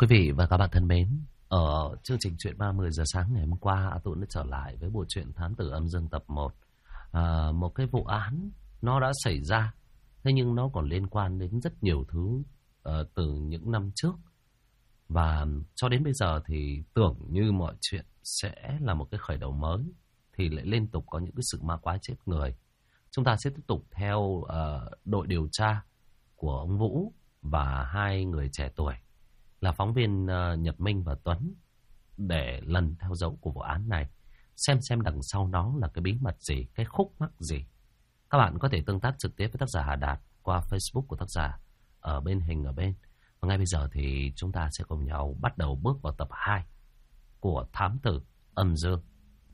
Quý vị và các bạn thân mến, ở chương trình Chuyện 30 giờ sáng ngày hôm qua, A Tũng đã trở lại với bộ truyện Thám Tử Âm Dương tập 1. Một cái vụ án nó đã xảy ra, thế nhưng nó còn liên quan đến rất nhiều thứ từ những năm trước. Và cho đến bây giờ thì tưởng như mọi chuyện sẽ là một cái khởi đầu mới, thì lại liên tục có những cái sự ma quái chết người. Chúng ta sẽ tiếp tục theo đội điều tra của ông Vũ và hai người trẻ tuổi là phóng viên Nhật Minh và Tuấn để lần theo dấu của vụ án này, xem đằng sau nó là cái bí mật gì, cái khúc mắc gì. Các bạn có thể tương tác trực tiếp với tác giả Hà Đạt qua Facebook của tác giả ở bên hình ở bên. Và ngay bây giờ thì chúng ta sẽ cùng nhau bắt đầu bước vào tập 2 của Thám Tử Âm Dương.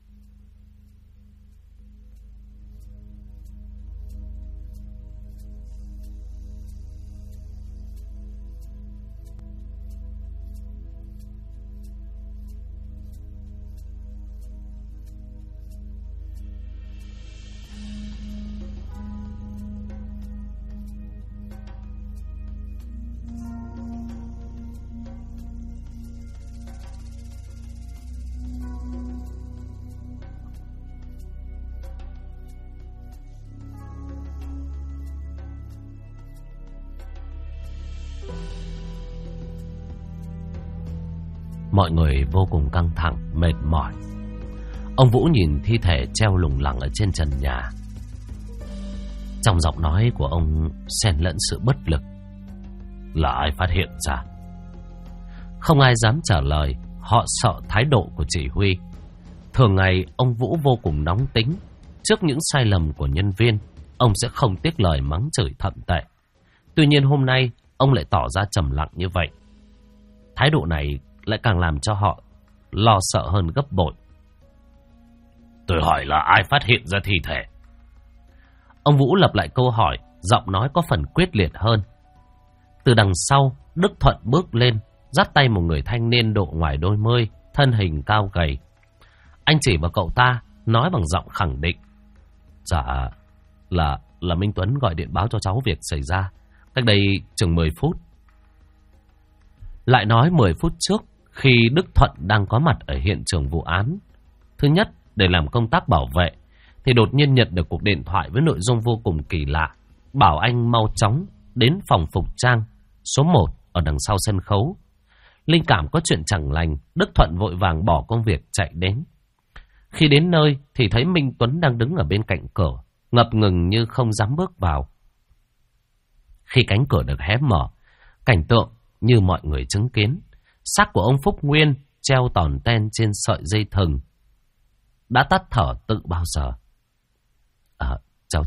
Mọi người vô cùng căng thẳng, mệt mỏi. Ông Vũ nhìn thi thể treo lủng lẳng ở trên trần nhà. Trong giọng nói của ông xen lẫn sự bất lực. Là ai phát hiện ra? Không ai dám trả lời. Họ sợ thái độ của chỉ huy. Thường ngày ông Vũ vô cùng nóng tính. Trước những sai lầm của nhân viên, ông sẽ không tiếc lời mắng chửi thậm tệ. Tuy nhiên hôm nay ông lại tỏ ra trầm lặng như vậy. Thái độ này lại càng làm cho họ lo sợ hơn gấp bội. Tôi hỏi là ai phát hiện ra thi thể? Ông Vũ lặp lại câu hỏi, giọng nói có phần quyết liệt hơn. Từ đằng sau, Đức Thuận bước lên, dắt tay một người thanh niên độ ngoài đôi mươi, thân hình cao gầy. Anh chỉ vào cậu ta, nói bằng giọng khẳng định. Dạ, là Minh Tuấn gọi điện báo cho cháu việc xảy ra cách đây chừng 10 phút. Lại nói 10 phút trước, khi Đức Thuận đang có mặt ở hiện trường vụ án, thứ nhất để làm công tác bảo vệ, thì đột nhiên nhận được cuộc điện thoại với nội dung vô cùng kỳ lạ, bảo anh mau chóng đến phòng phục trang số 1 ở đằng sau sân khấu. Linh cảm có chuyện chẳng lành, Đức Thuận vội vàng bỏ công việc chạy đến. Khi đến nơi thì thấy Minh Tuấn đang đứng ở bên cạnh cửa, ngập ngừng như không dám bước vào. Khi cánh cửa được hé mở, cảnh tượng như mọi người chứng kiến, xác của ông Phúc Nguyên treo tòn ten trên sợi dây thừng, đã tắt thở từ bao giờ. Cháu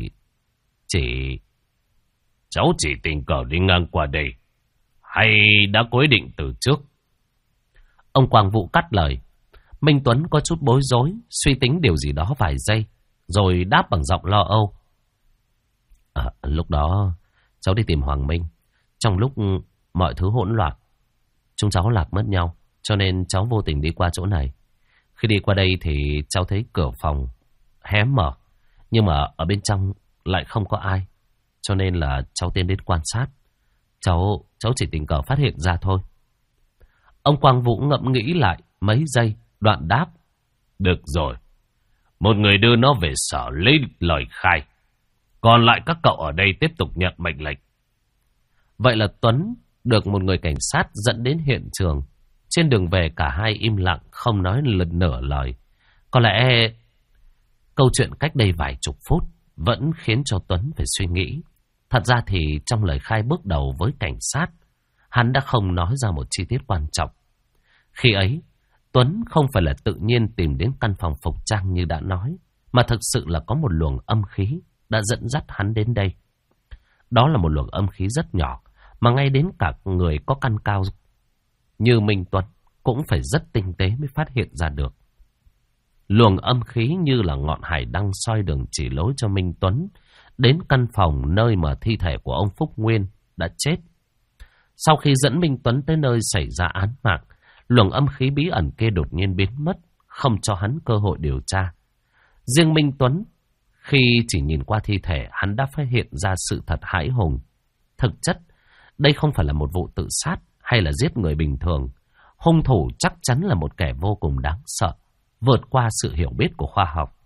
Cháu chỉ tình cờ đi ngang qua đây, hay đã có ý định từ trước? Ông Quang Vũ cắt lời. Minh Tuấn có chút bối rối, suy tính điều gì đó vài giây, rồi đáp bằng giọng lo âu. Lúc đó cháu đi tìm Hoàng Minh. Trong lúc mọi thứ hỗn loạn, chúng cháu lạc mất nhau, cho nên cháu vô tình đi qua chỗ này. Khi đi qua đây thì cháu thấy cửa phòng hé mở, nhưng mà ở bên trong lại không có ai, cho nên là cháu tiến đến quan sát. Cháu chỉ tình cờ phát hiện ra thôi. Ông Quang Vũ ngẫm nghĩ lại mấy giây, đoạn đáp. Được rồi, một người đưa nó về sở lấy lời khai, còn lại các cậu ở đây tiếp tục nhận mệnh lệnh. Vậy là Tuấn được một người cảnh sát dẫn đến hiện trường. Trên đường về cả hai im lặng, không nói nửa lời. Có lẽ câu chuyện cách đây vài chục phút vẫn khiến cho Tuấn phải suy nghĩ. Thật ra thì trong lời khai bước đầu với cảnh sát, hắn đã không nói ra một chi tiết quan trọng. Khi ấy, Tuấn không phải là tự nhiên tìm đến căn phòng phục trang như đã nói, mà thực sự là có một luồng âm khí đã dẫn dắt hắn đến đây. Đó là một luồng âm khí rất nhỏ, mà ngay đến cả người có căn cao như Minh Tuấn cũng phải rất tinh tế mới phát hiện ra được. Luồng âm khí như là ngọn hải đăng soi đường chỉ lối cho Minh Tuấn đến căn phòng nơi mà thi thể của ông Phúc Nguyên đã chết. Sau khi dẫn Minh Tuấn tới nơi xảy ra án mạng, luồng âm khí bí ẩn kia đột nhiên biến mất, không cho hắn cơ hội điều tra. Riêng Minh Tuấn, khi chỉ nhìn qua thi thể, hắn đã phát hiện ra sự thật hãi hùng. Thực chất, đây không phải là một vụ tự sát hay là giết người bình thường, hung thủ chắc chắn là một kẻ vô cùng đáng sợ, vượt qua sự hiểu biết của khoa học.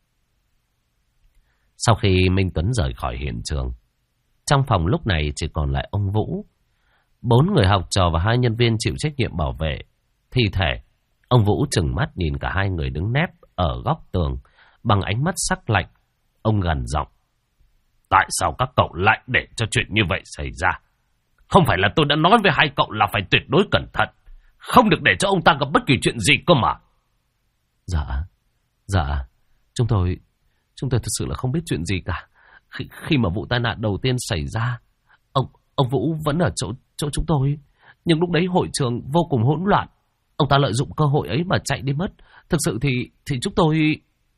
Sau khi Minh Tuấn rời khỏi hiện trường, trong phòng lúc này chỉ còn lại ông Vũ, 4 người học trò và 2 nhân viên chịu trách nhiệm bảo vệ thi thể. Ông Vũ trừng mắt nhìn cả 2 người đứng nép ở góc tường bằng ánh mắt sắc lạnh. Ông gằn giọng: tại sao các cậu lại để cho chuyện như vậy xảy ra? Không phải là tôi đã nói với 2 cậu là phải tuyệt đối cẩn thận, không được để cho ông ta gặp bất kỳ chuyện gì cơ mà. Dạ, chúng tôi thật sự là không biết chuyện gì cả. Khi mà vụ tai nạn đầu tiên xảy ra, ông Vũ vẫn ở chỗ chúng tôi, nhưng lúc đấy hội trường vô cùng hỗn loạn. Ông ta lợi dụng cơ hội ấy mà chạy đi mất. Thực sự thì chúng tôi...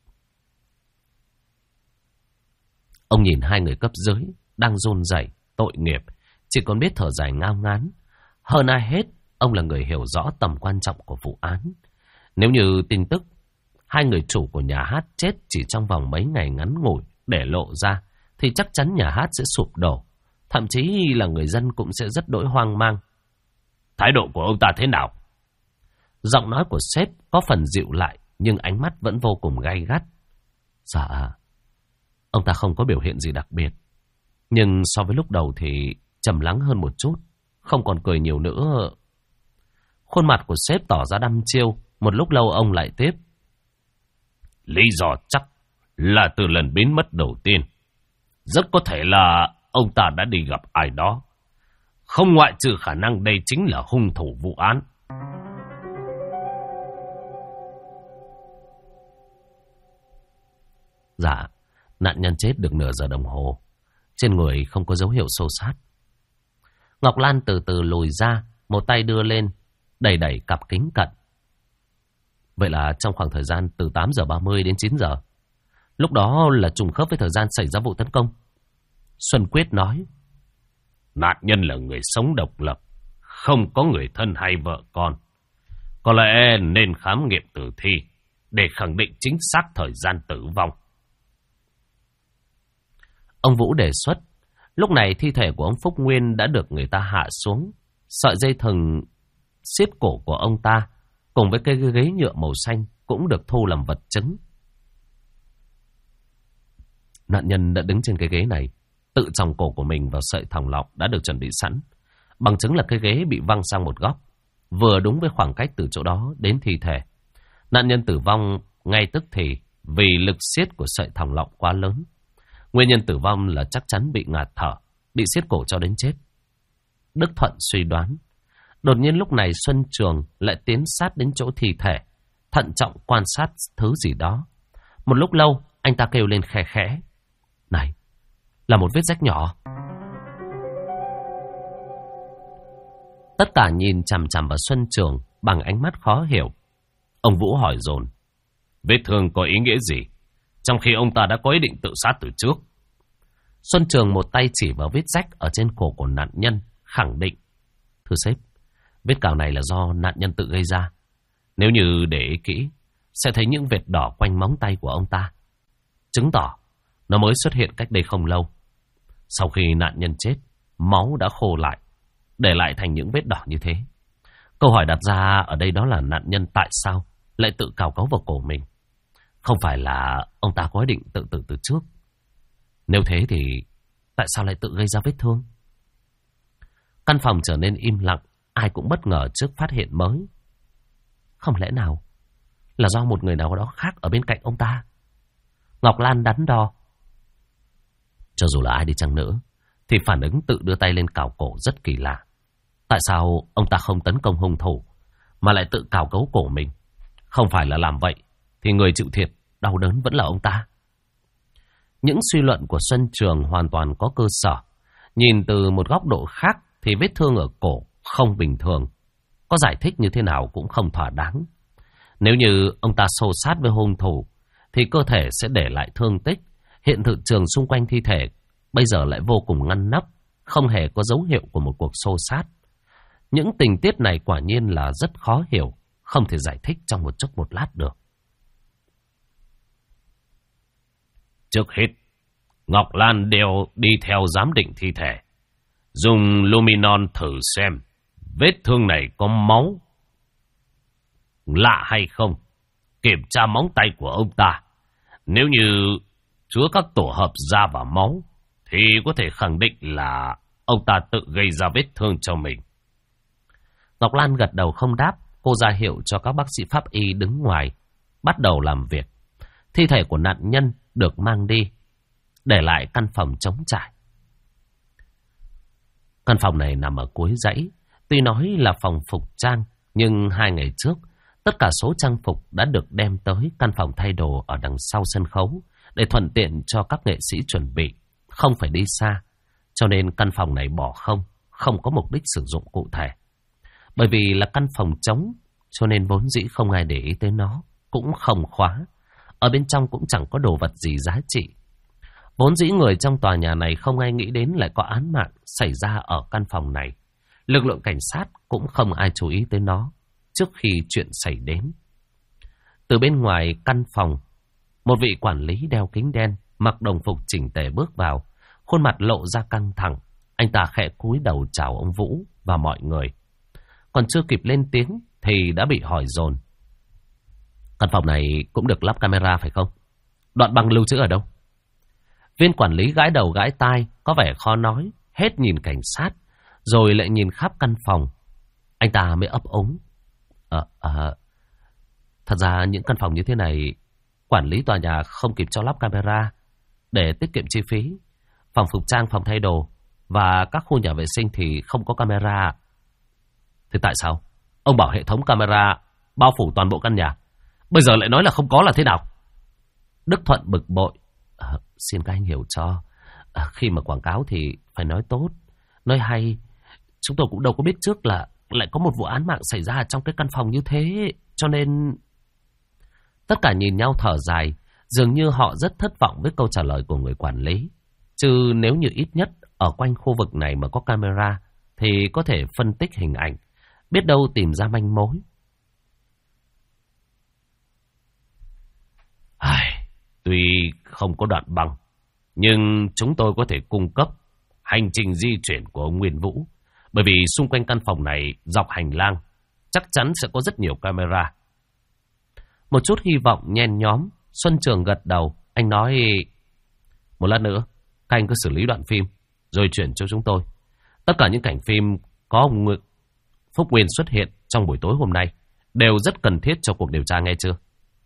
Ông nhìn 2 người cấp dưới đang run rẩy, tội nghiệp, chỉ còn biết thở dài ngao ngán. Hơn ai hết, ông là người hiểu rõ tầm quan trọng của vụ án. Nếu như tin tức 2 người chủ của nhà hát chết chỉ trong vòng mấy ngày ngắn ngủi để lộ ra, thì chắc chắn nhà hát sẽ sụp đổ. Thậm chí là người dân cũng sẽ rất đỗi hoang mang. Thái độ của ông ta thế nào? Giọng nói của sếp có phần dịu lại, nhưng ánh mắt vẫn vô cùng gay gắt. Dạ, ông ta không có biểu hiện gì đặc biệt, nhưng so với lúc đầu thì trầm lắng hơn một chút, không còn cười nhiều nữa. Khuôn mặt của sếp tỏ ra đăm chiêu. Một lúc lâu ông lại tiếp: lý do chắc là từ lần biến mất đầu tiên. Rất có thể là ông ta đã đi gặp ai đó, không ngoại trừ khả năng đây chính là hung thủ vụ án. Dạ, nạn nhân chết được nửa giờ đồng hồ, trên người không có dấu hiệu xô xát. Ngọc Lan từ từ lùi ra, một tay đưa lên, đẩy cặp kính cận. Vậy là trong khoảng thời gian từ 8 giờ 30 đến 9 giờ. Lúc đó là trùng khớp với thời gian xảy ra vụ tấn công. Xuân Quyết nói: nạn nhân là người sống độc lập, không có người thân hay vợ con. Có lẽ nên khám nghiệm tử thi để khẳng định chính xác thời gian tử vong. Ông Vũ đề xuất. Lúc này thi thể của ông Phúc Nguyên đã được người ta hạ xuống. Sợi dây thừng siết cổ của ông ta cùng với cây ghế nhựa màu xanh cũng được thu làm vật chứng. Nạn nhân đã đứng trên cái ghế này, tự chòng cổ của mình vào sợi thòng lọng đã được chuẩn bị sẵn. Bằng chứng là cái ghế bị văng sang một góc, vừa đúng với khoảng cách từ chỗ đó đến thi thể. Nạn nhân tử vong ngay tức thì vì lực siết của sợi thòng lọng quá lớn. Nguyên nhân tử vong là chắc chắn bị ngạt thở, bị siết cổ cho đến chết. Đức Thuận suy đoán. Đột nhiên lúc này Xuân Trường lại tiến sát đến chỗ thi thể, thận trọng quan sát thứ gì đó. Một lúc lâu, anh ta kêu lên khe khẽ: này, là một vết rách nhỏ. Tất cả nhìn chằm chằm vào Xuân Trường bằng ánh mắt khó hiểu. Ông Vũ hỏi dồn: vết thương có ý nghĩa gì, trong khi ông ta đã có ý định tự sát từ trước? Xuân Trường một tay chỉ vào vết rách ở trên cổ của nạn nhân, khẳng định: thưa sếp, vết cào này là do nạn nhân tự gây ra. Nếu như để ý kỹ, sẽ thấy những vệt đỏ quanh móng tay của ông ta, chứng tỏ nó mới xuất hiện cách đây không lâu. Sau khi nạn nhân chết, máu đã khô lại, để lại thành những vết đỏ như thế. Câu hỏi đặt ra ở đây đó là nạn nhân tại sao lại tự cào cấu vào cổ mình? Không phải là ông ta có ý định tự tử từ trước. Nếu thế thì tại sao lại tự gây ra vết thương? Căn phòng trở nên im lặng, ai cũng bất ngờ trước phát hiện mới. Không lẽ nào là do một người nào đó khác ở bên cạnh ông ta? Ngọc Lan đắn đo. Cho dù là ai đi chăng nữa, thì phản ứng tự đưa tay lên cào cổ rất kỳ lạ. Tại sao ông ta không tấn công hung thủ, mà lại tự cào cấu cổ mình? Không phải là làm vậy thì người chịu thiệt, đau đớn vẫn là ông ta. Những suy luận của Xuân Trường hoàn toàn có cơ sở. Nhìn từ một góc độ khác thì vết thương ở cổ không bình thường. Có giải thích như thế nào cũng không thỏa đáng. Nếu như ông ta xô sát với hung thủ thì cơ thể sẽ để lại thương tích. Hiện thực trường xung quanh thi thể bây giờ lại vô cùng ngăn nắp, không hề có dấu hiệu của một cuộc xô sát. Những tình tiết này quả nhiên là rất khó hiểu, không thể giải thích trong một chốc một lát được. Trước hết, Ngọc Lan đều đi theo giám định thi thể, dùng luminon thử xem vết thương này có máu lạ hay không? Kiểm tra móng tay của ông ta. Nếu như chứa các tổ hợp da và máu, thì có thể khẳng định là ông ta tự gây ra vết thương cho mình. Ngọc Lan gật đầu không đáp. Cô ra hiệu cho các bác sĩ pháp y đứng ngoài, bắt đầu làm việc. Thi thể của nạn nhân được mang đi, để lại căn phòng trống trải. Căn phòng này nằm ở cuối dãy. Tuy nói là phòng phục trang, nhưng 2 ngày trước, tất cả số trang phục đã được đem tới căn phòng thay đồ ở đằng sau sân khấu, để thuận tiện cho các nghệ sĩ chuẩn bị, không phải đi xa. Cho nên căn phòng này bỏ không có mục đích sử dụng cụ thể. Bởi vì là căn phòng trống, cho nên vốn dĩ không ai để ý tới nó, cũng không khóa. Ở bên trong cũng chẳng có đồ vật gì giá trị. Vốn dĩ người trong tòa nhà này không ai nghĩ đến lại có án mạng xảy ra ở căn phòng này. Lực lượng cảnh sát cũng không ai chú ý tới nó trước khi chuyện xảy đến. Từ bên ngoài căn phòng, một vị quản lý đeo kính đen, mặc đồng phục chỉnh tề bước vào, khuôn mặt lộ ra căng thẳng. Anh ta khẽ cúi đầu chào ông Vũ và mọi người. Còn chưa kịp lên tiếng thì đã bị hỏi dồn. Căn phòng này cũng được lắp camera phải không? Đoạn băng lưu trữ ở đâu? Viên quản lý gãi đầu gãi tai, có vẻ khó nói, hết nhìn cảnh sát, rồi lại nhìn khắp căn phòng. Anh ta mới ấp úng. Thật ra những căn phòng như thế này, quản lý tòa nhà không kịp cho lắp camera để tiết kiệm chi phí. Phòng phục trang, phòng thay đồ và các khu nhà vệ sinh thì không có camera. Thế tại sao ông bảo hệ thống camera bao phủ toàn bộ căn nhà, bây giờ lại nói là không có là thế nào? Đức Thuận bực bội. Xin các anh hiểu cho, khi mà quảng cáo thì phải nói tốt, nói hay. Chúng tôi cũng đâu có biết trước là lại có một vụ án mạng xảy ra trong cái căn phòng như thế. Cho nên tất cả nhìn nhau thở dài, dường như họ rất thất vọng với câu trả lời của người quản lý. Chứ nếu như ít nhất ở quanh khu vực này mà có camera thì có thể phân tích hình ảnh, biết đâu tìm ra manh mối. Tuy không có đoạn băng, nhưng chúng tôi có thể cung cấp hành trình di chuyển của ông Nguyên Vũ. Bởi vì xung quanh căn phòng này, dọc hành lang, chắc chắn sẽ có rất nhiều camera. Một chút hy vọng nhen nhóm, Xuân Trường gật đầu. Anh nói, một lát nữa, các anh cứ xử lý đoạn phim, rồi chuyển cho chúng tôi. Tất cả những cảnh phim có ông Phúc Nguyên xuất hiện trong buổi tối hôm nay đều rất cần thiết cho cuộc điều tra, nghe chưa?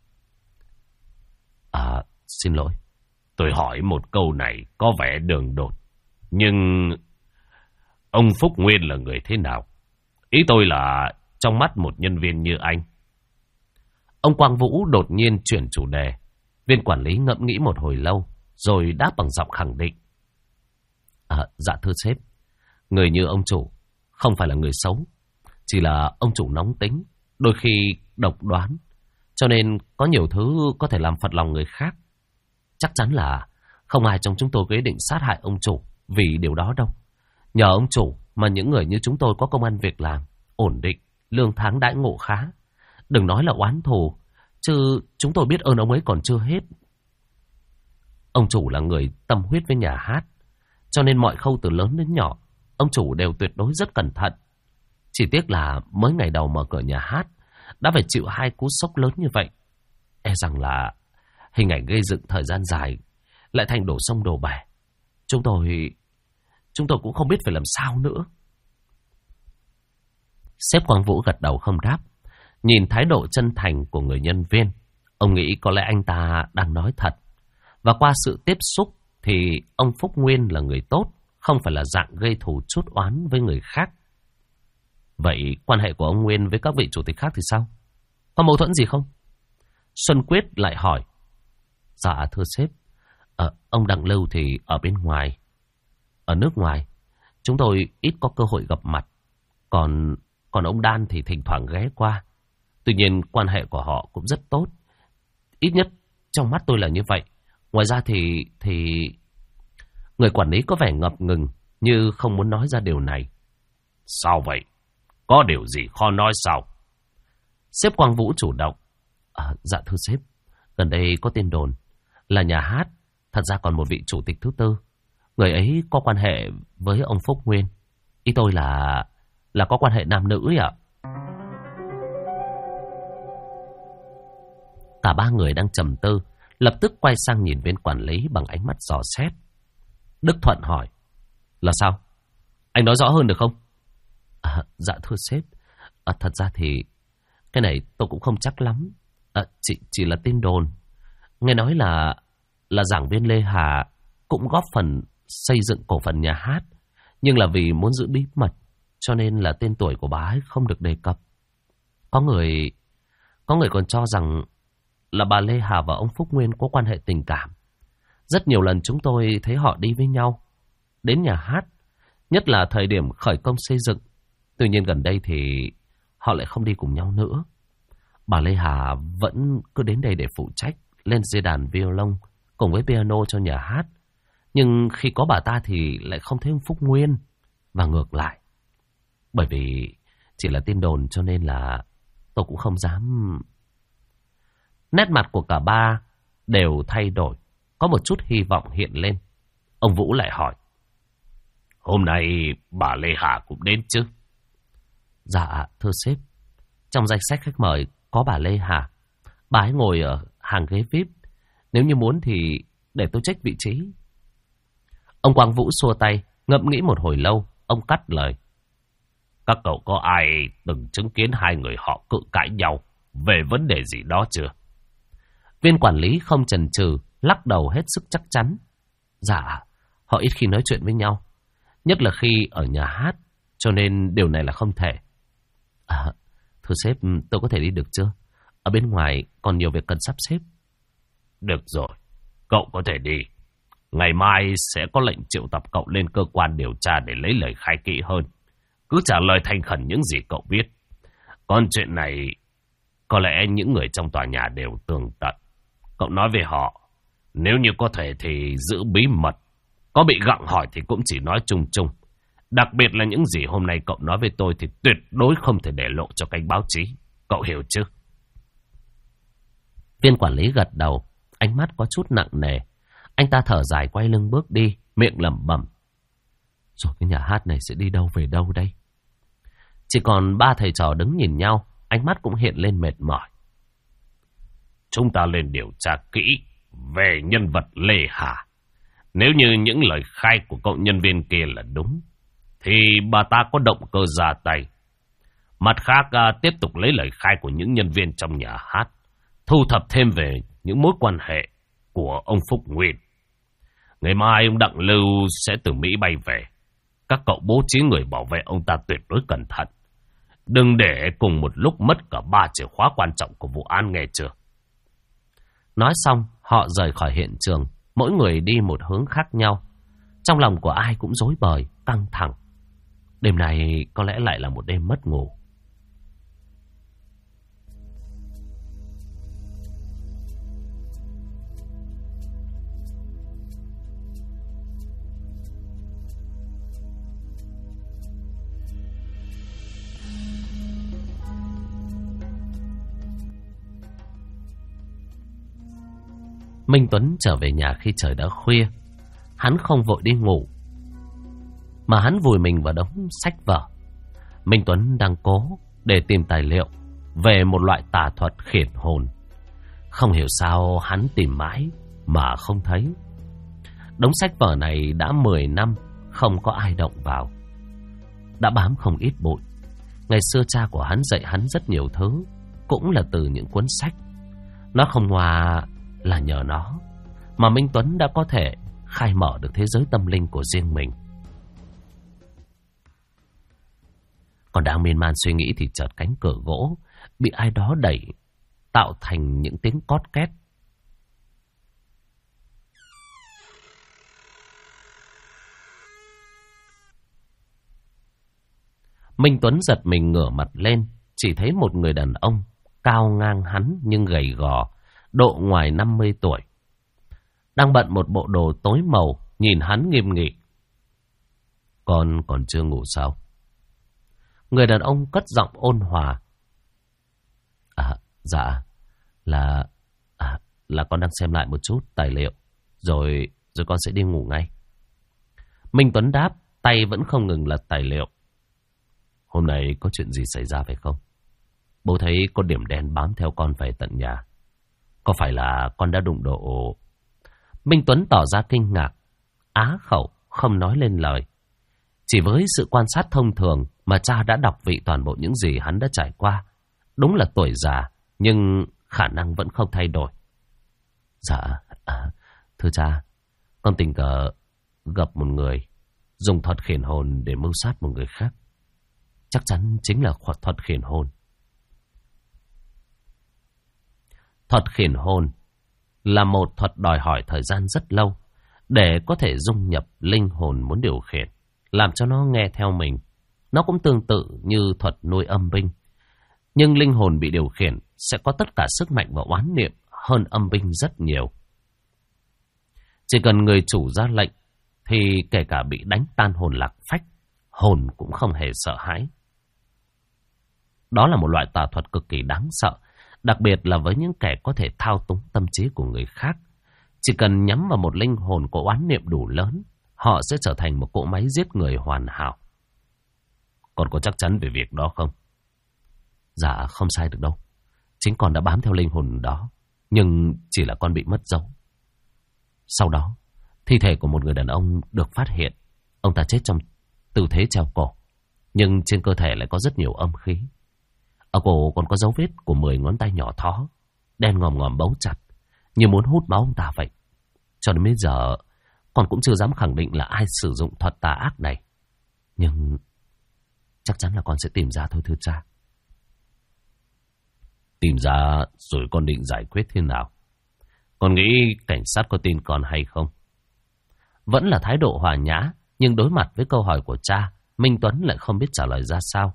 Xin lỗi, tôi hỏi một câu này có vẻ đường đột, nhưng ông Phúc Nguyên là người thế nào? Ý tôi là trong mắt một nhân viên như anh. Ông Quang Vũ đột nhiên chuyển chủ đề. Viên quản lý ngẫm nghĩ một hồi lâu, rồi đáp bằng giọng khẳng định. Dạ thưa sếp, người như ông chủ không phải là người xấu, chỉ là ông chủ nóng tính, đôi khi độc đoán, cho nên có nhiều thứ có thể làm phật lòng người khác. Chắc chắn là không ai trong chúng tôi có ý định sát hại ông chủ vì điều đó đâu. Nhờ ông chủ mà những người như chúng tôi có công ăn việc làm, ổn định, lương tháng đãi ngộ khá. Đừng nói là oán thù, chứ chúng tôi biết ơn ông ấy còn chưa hết. Ông chủ là người tâm huyết với nhà hát, cho nên mọi khâu từ lớn đến nhỏ, ông chủ đều tuyệt đối rất cẩn thận. Chỉ tiếc là mới ngày đầu mở cửa nhà hát đã phải chịu 2 cú sốc lớn như vậy. E rằng là hình ảnh gây dựng thời gian dài lại thành đổ sông đổ bể. Chúng tôi cũng không biết phải làm sao nữa. Sếp Quang Vũ gật đầu không đáp. Nhìn thái độ chân thành của người nhân viên, ông nghĩ có lẽ anh ta đang nói thật. Và qua sự tiếp xúc thì ông Phúc Nguyên là người tốt, không phải là dạng gây thù chuốc oán với người khác. Vậy quan hệ của ông Nguyên với các vị chủ tịch khác thì sao? Có mâu thuẫn gì không? Xuân Quyết lại hỏi. Dạ thưa sếp, ông Đặng Lưu thì ở bên ngoài. Ở nước ngoài, chúng tôi ít có cơ hội gặp mặt. Còn ông Đan thì thỉnh thoảng ghé qua. Tuy nhiên quan hệ của họ cũng rất tốt. Ít nhất trong mắt tôi là như vậy. Ngoài ra thì người quản lý có vẻ ngập ngừng, như không muốn nói ra điều này. Sao vậy? Có điều gì khó nói sao? Sếp Quang Vũ chủ động. Dạ thưa sếp, gần đây có tin đồn là nhà hát thật ra còn một vị chủ tịch thứ tư. Người ấy có quan hệ với ông Phúc Nguyên. Ý tôi là là có quan hệ nam nữ ấy ạ? Cả ba người đang trầm tư, lập tức quay sang nhìn viên quản lý bằng ánh mắt dò xét. Đức Thuận hỏi, là sao? Anh nói rõ hơn được không? Dạ thưa sếp, thật ra thì cái này tôi cũng không chắc lắm. Chỉ là tin đồn. Nghe nói là giảng viên Lê Hà cũng góp phần xây dựng cổ phần nhà hát, nhưng là vì muốn giữ bí mật cho nên là tên tuổi của bà ấy không được đề cập. Có người còn cho rằng là bà Lê Hà và ông Phúc Nguyên có quan hệ tình cảm. Rất nhiều lần chúng tôi thấy họ đi với nhau đến nhà hát, nhất là thời điểm khởi công xây dựng. Tuy nhiên gần đây thì họ lại không đi cùng nhau nữa. Bà Lê Hà vẫn cứ đến đây để phụ trách lên dây đàn violon cùng với piano cho nhà hát. Nhưng khi có bà ta thì lại không thấy ông Phúc Nguyên, và ngược lại. Bởi vì chỉ là tin đồn cho nên là tôi cũng không dám. Nét mặt của cả ba đều thay đổi, có một chút hy vọng hiện lên. Ông Vũ lại hỏi, hôm nay bà Lê Hà cũng đến chứ? Dạ thưa sếp, trong danh sách khách mời có bà Lê Hà. Bà ấy ngồi ở hàng ghế VIP. Nếu như muốn thì để tôi check vị trí. Ông Quang Vũ xua tay, ngẫm nghĩ một hồi lâu. Ông cắt lời, các cậu có ai từng chứng kiến hai người họ cự cãi nhau về vấn đề gì đó chưa? Viên quản lý không chần chừ, lắc đầu hết sức chắc chắn. Dạ, họ ít khi nói chuyện với nhau, nhất là khi ở nhà hát, cho nên điều này là không thể. Thưa sếp, tôi có thể đi được chưa? Ở bên ngoài còn nhiều việc cần sắp xếp. Được rồi, cậu có thể đi. Ngày mai sẽ có lệnh triệu tập cậu lên cơ quan điều tra để lấy lời khai kỹ hơn. Cứ trả lời thành khẩn những gì cậu biết. Còn chuyện này, có lẽ những người trong tòa nhà đều tường tận. Cậu nói về họ, nếu như có thể thì giữ bí mật. Có bị gặng hỏi thì cũng chỉ nói chung chung. Đặc biệt là những gì hôm nay cậu nói với tôi thì tuyệt đối không thể để lộ cho kênh báo chí. Cậu hiểu chứ? Viên quản lý gật đầu, ánh mắt có chút nặng nề. Anh ta thở dài quay lưng bước đi, miệng lẩm bẩm. Rồi cái nhà hát này sẽ đi đâu về đâu đây? Chỉ còn ba thầy trò đứng nhìn nhau, ánh mắt cũng hiện lên mệt mỏi. Chúng ta lên điều tra kỹ về nhân vật Lê Hà. Nếu như những lời khai của cậu nhân viên kia là đúng, thì bà ta có động cơ ra tay. Mặt khác, tiếp tục lấy lời khai của những nhân viên trong nhà hát, thu thập thêm về những mối quan hệ của ông Phúc Nguyên. Ngày mai ông Đặng Lưu sẽ từ Mỹ bay về. Các cậu bố trí người bảo vệ ông ta tuyệt đối cẩn thận. Đừng để cùng một lúc mất cả ba chìa khóa quan trọng của vụ án, nghe chưa? Nói xong, họ rời khỏi hiện trường, mỗi người đi một hướng khác nhau. Trong lòng của ai cũng rối bời, căng thẳng. Đêm này có lẽ lại là một đêm mất ngủ. Minh Tuấn trở về nhà khi trời đã khuya. Hắn không vội đi ngủ, mà hắn vùi mình vào đống sách vở. Minh Tuấn đang cố để tìm tài liệu về một loại tà thuật khiển hồn. Không hiểu sao hắn tìm mãi mà không thấy. Đống sách vở này đã 10 năm không có ai động vào, đã bám không ít bụi. Ngày xưa cha của hắn dạy hắn rất nhiều thứ, cũng là từ những cuốn sách. Nó không hòa là nhờ nó mà Minh Tuấn đã có thể khai mở được thế giới tâm linh của riêng mình. Còn đang miên man suy nghĩ thì chợt cánh cửa gỗ bị ai đó đẩy, tạo thành những tiếng cót két. Minh Tuấn giật mình ngửa mặt lên, chỉ thấy một người đàn ông cao ngang hắn nhưng gầy gò, độ ngoài 50 tuổi, đang bận một bộ đồ tối màu, nhìn hắn nghiêm nghị. Con còn chưa ngủ sao? Người đàn ông cất giọng ôn hòa. Dạ, là con đang xem lại một chút tài liệu, rồi con sẽ đi ngủ ngay. Minh Tuấn đáp, tay vẫn không ngừng lật tài liệu. hôm nay có chuyện gì xảy ra phải không? Bố thấy có điểm đen bám theo con về tận nhà. Có phải là con đã đụng độ... Minh Tuấn tỏ ra kinh ngạc, á khẩu, không nói lên lời. Chỉ với sự quan sát thông thường mà cha đã đọc vị toàn bộ những gì hắn đã trải qua. Đúng là tuổi già, nhưng khả năng vẫn không thay đổi. Dạ, thưa cha, con tình cờ gặp một người dùng thuật khiển hồn để mưu sát một người khác. Chắc chắn chính là thuật khiển hồn. Thuật khiển hồn là một thuật đòi hỏi thời gian rất lâu để có thể dung nhập linh hồn muốn điều khiển, làm cho nó nghe theo mình. Nó cũng tương tự như thuật nuôi âm binh. Nhưng linh hồn bị điều khiển sẽ có tất cả sức mạnh và oán niệm hơn âm binh rất nhiều. Chỉ cần người chủ ra lệnh thì kể cả bị đánh tan hồn lạc phách, hồn cũng không hề sợ hãi. Đó là một loại tà thuật cực kỳ đáng sợ, đặc biệt là với những kẻ có thể thao túng tâm trí của người khác. Chỉ cần nhắm vào một linh hồn có oán niệm đủ lớn, họ sẽ trở thành một cỗ máy giết người hoàn hảo. Con có chắc chắn về việc đó không? Dạ không sai được đâu. Chính con đã bám theo linh hồn đó, nhưng chỉ là con bị mất dấu. Sau đó, thi thể của một người đàn ông được phát hiện. Ông ta chết trong tư thế treo cổ, nhưng trên cơ thể lại có rất nhiều âm khí. Ở cổ còn có dấu vết của 10 ngón tay nhỏ thó, đen ngòm ngòm bấu chặt, như muốn hút máu ông ta vậy. Cho đến bây giờ, con cũng chưa dám khẳng định là ai sử dụng thuật tà ác này. Nhưng chắc chắn là con sẽ tìm ra thôi thưa cha. Tìm ra rồi con định giải quyết thế nào? Con nghĩ cảnh sát có tin con hay không? Vẫn là thái độ hòa nhã, nhưng đối mặt với câu hỏi của cha, Minh Tuấn lại không biết trả lời ra sao.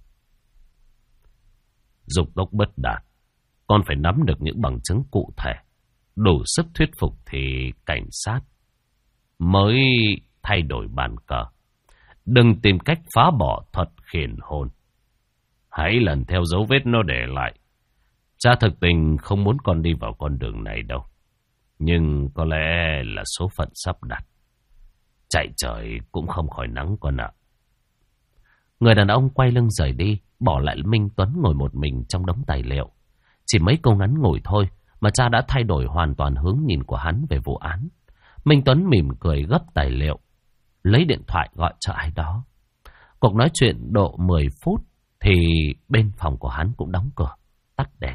Dục tốc bất đạt, con phải nắm được những bằng chứng cụ thể, đủ sức thuyết phục thì cảnh sát mới thay đổi bàn cờ. Đừng tìm cách phá bỏ thuật khiển hồn. Hãy lần theo dấu vết nó để lại. Cha thực tình không muốn con đi vào con đường này đâu. Nhưng có lẽ là số phận sắp đặt. Chạy trời cũng không khỏi nắng con ạ. Người đàn ông quay lưng rời đi, bỏ lại Minh Tuấn ngồi một mình trong đống tài liệu. Chỉ mấy câu ngắn ngủi thôi mà cha đã thay đổi hoàn toàn hướng nhìn của hắn về vụ án. Minh Tuấn mỉm cười gấp tài liệu, lấy điện thoại gọi cho ai đó. Cuộc nói chuyện độ 10 phút thì bên phòng của hắn cũng đóng cửa, tắt đèn.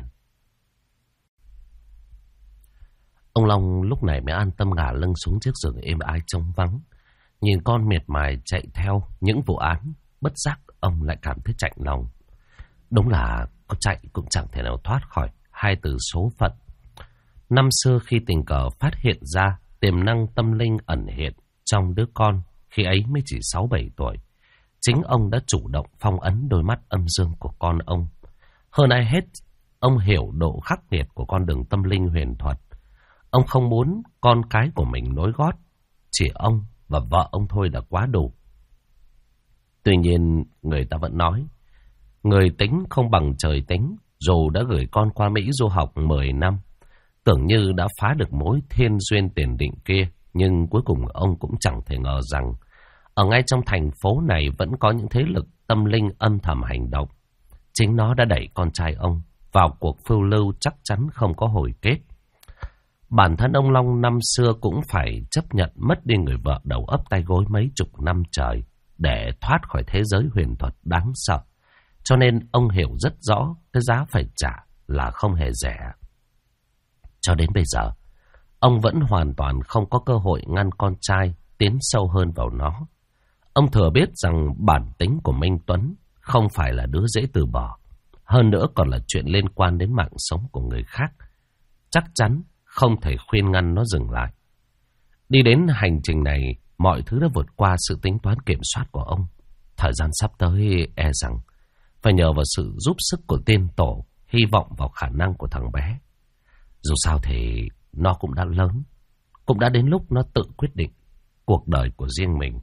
Ông Long lúc này mới an tâm ngả lưng xuống chiếc giường êm ái trống vắng. Nhìn con miệt mài chạy theo những vụ án, bất giác ông lại cảm thấy chạnh lòng. Đúng là có chạy cũng chẳng thể nào thoát khỏi hai từ số phận. Năm xưa khi tình cờ phát hiện ra tiềm năng tâm linh ẩn hiện trong đứa con khi ấy mới chỉ 6-7 tuổi, chính ông đã chủ động phong ấn đôi mắt âm dương của con ông. Hơn ai hết, ông hiểu độ khắc nghiệt của con đường tâm linh huyền thuật. Ông không muốn con cái của mình nối gót, chỉ ông và vợ ông thôi là quá đủ. Tuy nhiên, người ta vẫn nói, người tính không bằng trời tính. Dù đã gửi con qua Mỹ du học 10 năm, tưởng như đã phá được mối thiên duyên tiền định kia, nhưng cuối cùng ông cũng chẳng thể ngờ rằng ở ngay trong thành phố này vẫn có những thế lực tâm linh âm thầm hành động. Chính nó đã đẩy con trai ông vào cuộc phiêu lưu chắc chắn không có hồi kết. Bản thân ông Long năm xưa cũng phải chấp nhận mất đi người vợ đầu ấp tay gối mấy chục năm trời để thoát khỏi thế giới huyền thuật đáng sợ. Cho nên ông hiểu rất rõ cái giá phải trả là không hề rẻ. Cho đến bây giờ, ông vẫn hoàn toàn không có cơ hội ngăn con trai tiến sâu hơn vào nó. Ông thừa biết rằng bản tính của Minh Tuấn không phải là đứa dễ từ bỏ. Hơn nữa còn là chuyện liên quan đến mạng sống của người khác. Chắc chắn không thể khuyên ngăn nó dừng lại. Đi đến hành trình này, mọi thứ đã vượt qua sự tính toán kiểm soát của ông. Thời gian sắp tới e rằng phải nhờ vào sự giúp sức của tiên tổ, hy vọng vào khả năng của thằng bé. Dù sao thì nó cũng đã lớn, cũng đã đến lúc nó tự quyết định cuộc đời của riêng mình.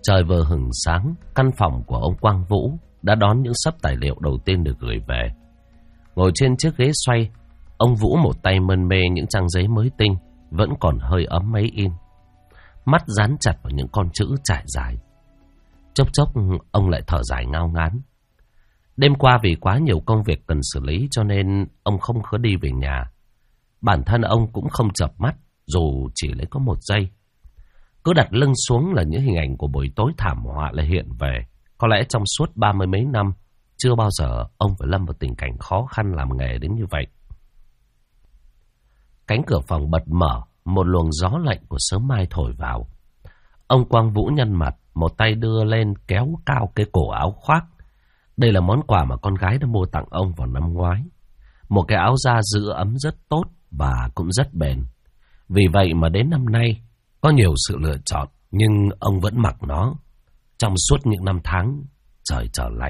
Trời vừa hửng sáng, căn phòng của ông Quang Vũ đã đón những xấp tài liệu đầu tiên được gửi về. Ngồi trên chiếc ghế xoay, ông Vũ một tay mân mê những trang giấy mới tinh, vẫn còn hơi ấm máy in. Mắt dán chặt vào những con chữ trải dài. Chốc chốc ông lại thở dài ngao ngán. Đêm qua vì quá nhiều công việc cần xử lý cho nên ông không có đi về nhà. Bản thân ông cũng không chợp mắt dù chỉ lấy có 1 giây. Cứ đặt lưng xuống là những hình ảnh của buổi tối thảm họa lại hiện về. Có lẽ trong suốt 30 mấy năm, chưa bao giờ ông phải lâm vào tình cảnh khó khăn làm nghề đến như vậy. Cánh cửa phòng bật mở, một luồng gió lạnh của sớm mai thổi vào. Ông Quang Vũ nhăn mặt, một tay đưa lên kéo cao cái cổ áo khoác. Đây là món quà mà con gái đã mua tặng ông vào năm ngoái. Một cái áo da giữ ấm rất tốt và cũng rất bền. Vì vậy mà đến năm nay, có nhiều sự lựa chọn, nhưng ông vẫn mặc nó. Trong suốt những năm tháng, trời trở lạnh.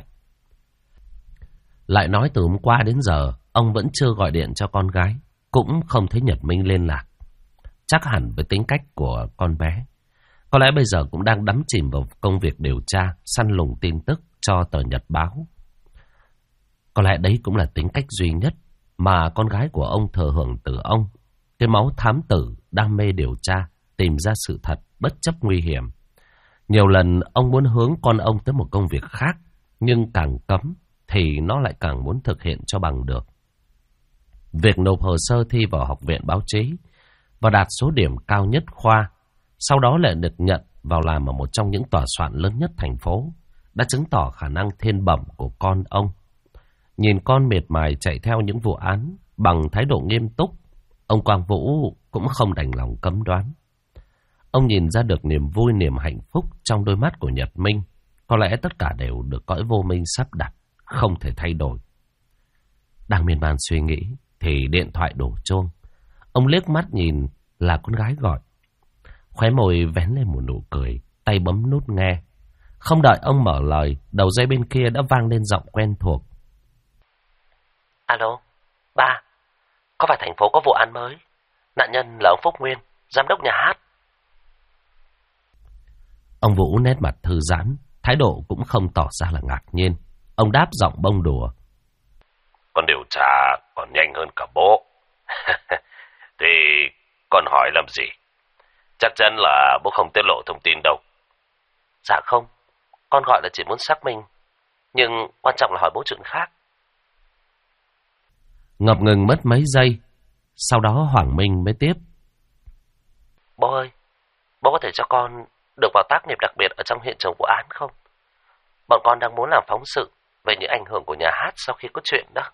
Lại nói từ hôm qua đến giờ, ông vẫn chưa gọi điện cho con gái, cũng không thấy Nhật Minh liên lạc. Chắc hẳn với tính cách của con bé, có lẽ bây giờ cũng đang đắm chìm vào công việc điều tra, săn lùng tin tức cho tờ Nhật báo. Có lẽ đấy cũng là tính cách duy nhất mà con gái của ông thừa hưởng từ ông. Cái máu thám tử, đam mê điều tra, tìm ra sự thật bất chấp nguy hiểm. Nhiều lần ông muốn hướng con ông tới một công việc khác, nhưng càng cấm thì nó lại càng muốn thực hiện cho bằng được. Việc nộp hồ sơ thi vào Học viện Báo chí và đạt số điểm cao nhất khoa, sau đó lại được nhận vào làm ở một trong những tòa soạn lớn nhất thành phố, đã chứng tỏ khả năng thiên bẩm của con ông. Nhìn con miệt mài chạy theo những vụ án bằng thái độ nghiêm túc, ông Quang Vũ cũng không đành lòng cấm đoán. Ông nhìn ra được niềm vui, niềm hạnh phúc trong đôi mắt của Nhật Minh. Có lẽ tất cả đều được cõi vô minh sắp đặt, không thể thay đổi. Đang miên man suy nghĩ thì điện thoại đổ chuông. Ông liếc mắt nhìn là con gái gọi. Khóe môi vén lên một nụ cười, tay bấm nút nghe. Không đợi ông mở lời, đầu dây bên kia đã vang lên giọng quen thuộc. Alo, ba, có phải thành phố có vụ án mới? Nạn nhân là ông Phúc Nguyên, giám đốc nhà hát. Ông Vũ nét mặt thư giãn, thái độ cũng không tỏ ra là ngạc nhiên. Ông đáp giọng bông đùa. Con điều tra còn nhanh hơn cả bố. Thì con hỏi làm gì? Chắc chắn là bố không tiết lộ thông tin đâu. Dạ không, con gọi là chỉ muốn xác minh. Nhưng quan trọng là hỏi bố chuyện khác. Ngập ngừng mất mấy giây, sau đó Hoàng Minh mới tiếp. Bố ơi, bố có thể cho con được vào tác nghiệp đặc biệt ở trong hiện trường vụ án không? Bọn con đang muốn làm phóng sự về những ảnh hưởng của nhà hát sau khi có chuyện đó.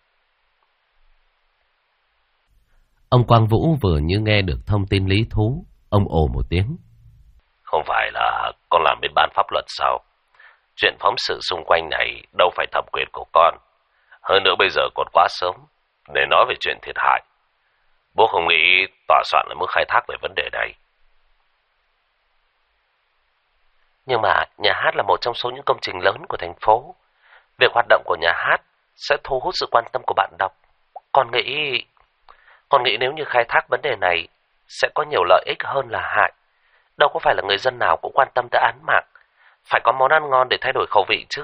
Ông Quang Vũ vừa như nghe được thông tin lý thú, ông ồ một tiếng. Không phải là con làm bên ban pháp luật sao? Chuyện phóng sự xung quanh này đâu phải thẩm quyền của con. Hơn nữa bây giờ còn quá sớm để nói về chuyện thiệt hại. Bố không nghĩ tòa soạn lại muốn khai thác về vấn đề này. Nhưng mà nhà hát là một trong số những công trình lớn của thành phố. Việc hoạt động của nhà hát sẽ thu hút sự quan tâm của bạn đọc. Con nghĩ nếu như khai thác vấn đề này sẽ có nhiều lợi ích hơn là hại. Đâu có phải là người dân nào cũng quan tâm tới án mạng. Phải có món ăn ngon để thay đổi khẩu vị chứ.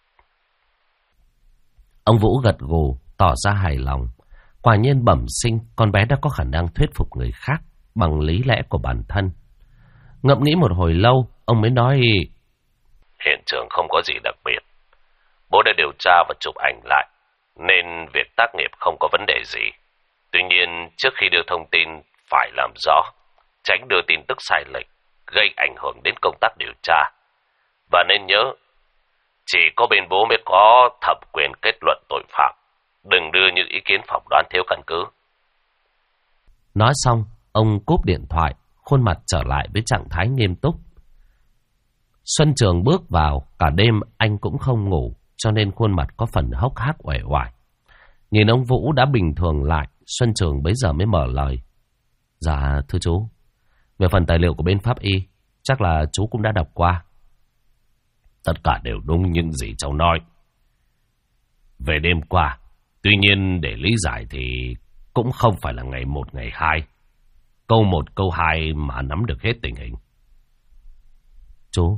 Ông Vũ gật gù, tỏ ra hài lòng. Quả nhiên bẩm sinh, con bé đã có khả năng thuyết phục người khác bằng lý lẽ của bản thân. Ngẫm nghĩ một hồi lâu, ông mới nói. Hiện trường không có gì đặc biệt. Bố đã điều tra và chụp ảnh lại, nên việc tác nghiệp không có vấn đề gì. Tuy nhiên, trước khi đưa thông tin, phải làm rõ, tránh đưa tin tức sai lệch, gây ảnh hưởng đến công tác điều tra. Và nên nhớ, chỉ có bên bố mới có thẩm quyền kết luận tội phạm. Đừng đưa những ý kiến phỏng đoán thiếu căn cứ. Nói xong, ông cúp điện thoại, khuôn mặt trở lại với trạng thái nghiêm túc. Xuân Trường bước vào, cả đêm anh cũng không ngủ, cho nên khuôn mặt có phần hốc hác uể oải. Nhìn ông Vũ đã bình thường lại, Xuân Trường bấy giờ mới mở lời. Dạ, thưa chú, về phần tài liệu của bên pháp y, chắc là chú cũng đã đọc qua. Tất cả đều đúng những gì cháu nói. Về đêm qua, tuy nhiên để lý giải thì cũng không phải là ngày 1, ngày 2. Câu 1, câu 2 mà nắm được hết tình hình. Chú,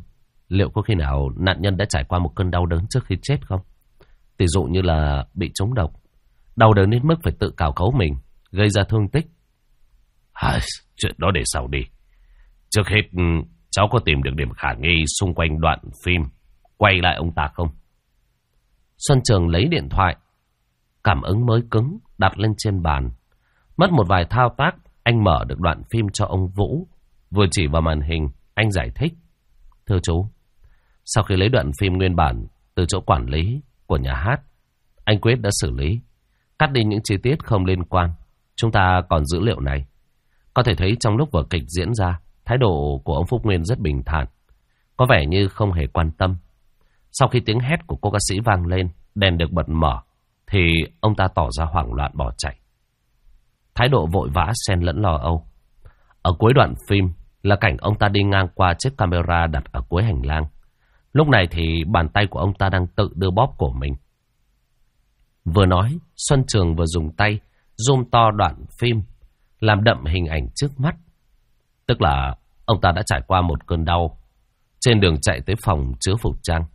liệu có khi nào nạn nhân đã trải qua một cơn đau đớn trước khi chết không? Tỷ dụ như là bị trúng độc, đau đớn đến mức phải tự cào cấu mình, gây ra thương tích. Chuyện đó để sau đi. Trước hết, cháu có tìm được điểm khả nghi xung quanh đoạn phim quay lại ông ta không? Xuân Trường lấy điện thoại, cảm ứng mới cứng, đặt lên trên bàn. Mất một vài thao tác, anh mở được đoạn phim cho ông Vũ. Vừa chỉ vào màn hình, anh giải thích. Thưa chú, sau khi lấy đoạn phim nguyên bản từ chỗ quản lý của nhà hát, anh Quyết đã xử lý, cắt đi những chi tiết không liên quan. Chúng ta còn dữ liệu này. Có thể thấy trong lúc vở kịch diễn ra, thái độ của ông Phúc Nguyên rất bình thản, có vẻ như không hề quan tâm. Sau khi tiếng hét của cô ca sĩ vang lên, đèn được bật mở, thì ông ta tỏ ra hoảng loạn bỏ chạy. Thái độ vội vã xen lẫn lo âu. Ở cuối đoạn phim là cảnh ông ta đi ngang qua chiếc camera đặt ở cuối hành lang. Lúc này thì bàn tay của ông ta đang tự đưa bóp cổ mình. Vừa nói, Xuân Trường vừa dùng tay zoom to đoạn phim, làm đậm hình ảnh trước mắt. Tức là ông ta đã trải qua một cơn đau trên đường chạy tới phòng chứa phục trang.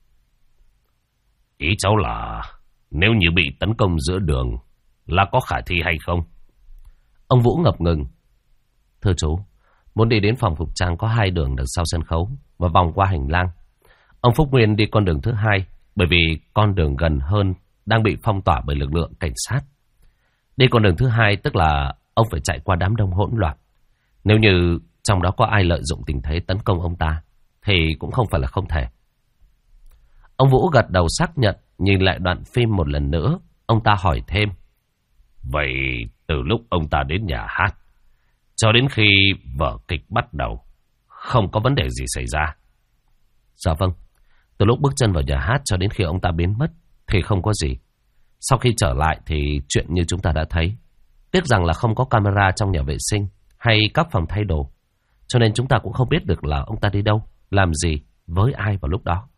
Ý cháu là nếu như bị tấn công giữa đường là có khả thi hay không? Ông Vũ ngập ngừng. Thưa chú, muốn đi đến phòng phục trang có 2 đường đằng sau sân khấu và vòng qua hành lang. Ông Phúc Nguyên đi con đường thứ 2 bởi vì con đường gần hơn đang bị phong tỏa bởi lực lượng cảnh sát. Đi con đường thứ 2 tức là ông phải chạy qua đám đông hỗn loạn. Nếu như trong đó có ai lợi dụng tình thế tấn công ông ta thì cũng không phải là không thể. Ông Vũ gật đầu xác nhận, nhìn lại đoạn phim một lần nữa. Ông ta hỏi thêm. Vậy từ lúc ông ta đến nhà hát cho đến khi vở kịch bắt đầu, không có vấn đề gì xảy ra? Dạ vâng. Từ lúc bước chân vào nhà hát cho đến khi ông ta biến mất thì không có gì. Sau khi trở lại thì chuyện như chúng ta đã thấy. Tiếc rằng là không có camera trong nhà vệ sinh hay các phòng thay đồ, cho nên chúng ta cũng không biết được là ông ta đi đâu, làm gì, với ai vào lúc đó.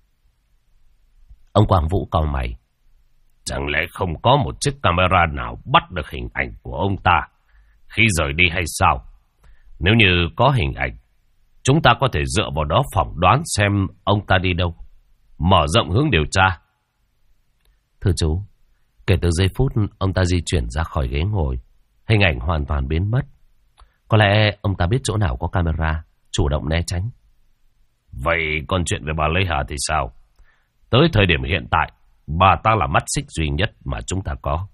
Ông Quang Vũ cau mày. Chẳng lẽ không có một chiếc camera nào bắt được hình ảnh của ông ta khi rời đi hay sao? Nếu như có hình ảnh, chúng ta có thể dựa vào đó phỏng đoán xem ông ta đi đâu, mở rộng hướng điều tra. Thưa chú, kể từ giây phút ông ta di chuyển ra khỏi ghế ngồi, hình ảnh hoàn toàn biến mất. Có lẽ ông ta biết chỗ nào có camera, chủ động né tránh. Vậy còn chuyện về bà Lê Hà thì sao? Tới thời điểm hiện tại, bà ta là mắt xích duy nhất mà chúng ta có.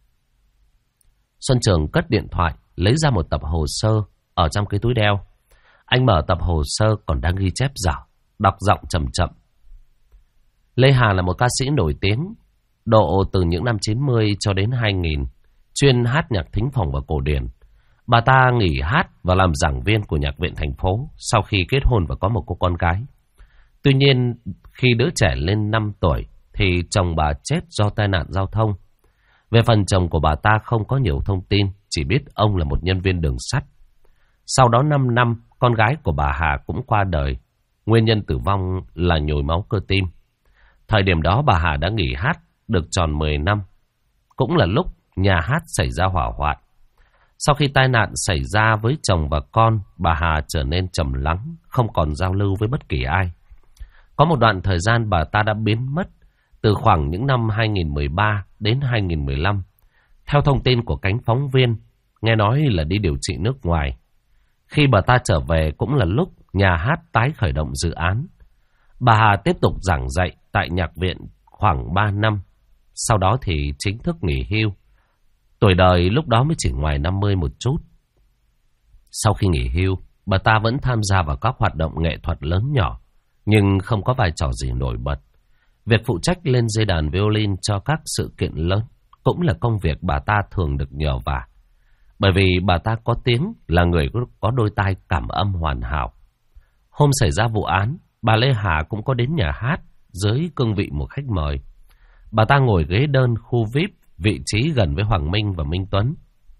Xuân Trường cất điện thoại, lấy ra một tập hồ sơ ở trong cái túi đeo. Anh mở tập hồ sơ còn đang ghi chép dở, đọc giọng chậm chậm. Lê Hà là một ca sĩ nổi tiếng, độ từ những năm 90 cho đến 2000, chuyên hát nhạc thính phòng và cổ điển. Bà ta nghỉ hát và làm giảng viên của nhạc viện thành phố sau khi kết hôn và có một cô con gái. Tuy nhiên, khi đứa trẻ lên 5 tuổi thì chồng bà chết do tai nạn giao thông. Về phần chồng của bà ta không có nhiều thông tin, chỉ biết ông là một nhân viên đường sắt. Sau đó 5 năm, con gái của bà Hà cũng qua đời. Nguyên nhân tử vong là nhồi máu cơ tim. Thời điểm đó bà Hà đã nghỉ hát được tròn 10 năm. Cũng là lúc nhà hát xảy ra hỏa hoạn. Sau khi tai nạn xảy ra với chồng và con, bà Hà trở nên trầm lắng, không còn giao lưu với bất kỳ ai. Có một đoạn thời gian bà ta đã biến mất, từ khoảng những năm 2013 đến 2015. Theo thông tin của cánh phóng viên, nghe nói là đi điều trị nước ngoài. Khi bà ta trở về cũng là lúc nhà hát tái khởi động dự án. Bà Hà tiếp tục giảng dạy tại nhạc viện khoảng 3 năm. Sau đó thì chính thức nghỉ hưu. Tuổi đời lúc đó mới chỉ ngoài 50 một chút. Sau khi nghỉ hưu, bà ta vẫn tham gia vào các hoạt động nghệ thuật lớn nhỏ, nhưng không có vai trò gì nổi bật. Việc phụ trách lên dây đàn violin cho các sự kiện lớn cũng là công việc bà ta thường được nhờ vả. Bởi vì bà ta có tiếng là người có đôi tai cảm âm hoàn hảo. Hôm xảy ra vụ án, bà Lê Hà cũng có đến nhà hát dưới cương vị một khách mời. Bà ta ngồi ghế đơn khu VIP, vị trí gần với Hoàng Minh và Minh Tuấn.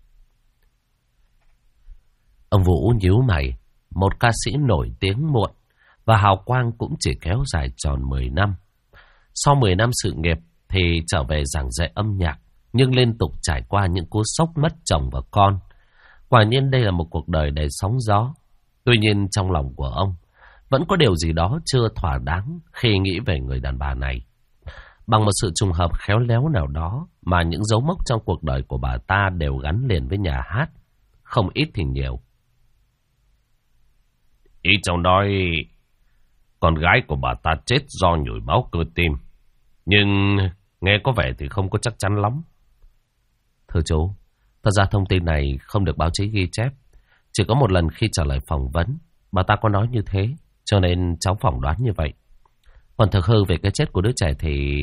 Ông Vũ nhíu mày, một ca sĩ nổi tiếng muộn và hào quang cũng chỉ kéo dài tròn 10 năm. Sau 10 năm sự nghiệp thì trở về giảng dạy âm nhạc, nhưng liên tục trải qua những cú sốc mất chồng và con. Quả nhiên đây là một cuộc đời đầy sóng gió. Tuy nhiên trong lòng của ông vẫn có điều gì đó chưa thỏa đáng khi nghĩ về người đàn bà này. Bằng một sự trùng hợp khéo léo nào đó mà những dấu mốc trong cuộc đời của bà ta đều gắn liền với nhà hát, không ít thì nhiều. Ý cháu nói con gái của bà ta chết do nhồi máu cơ tim, nhưng nghe có vẻ thì không có chắc chắn lắm. Thưa chú, thật ra thông tin này không được báo chí ghi chép. Chỉ có một lần khi trả lời phỏng vấn, bà ta có nói như thế, cho nên cháu phỏng đoán như vậy. Còn thực hư về cái chết của đứa trẻ thì...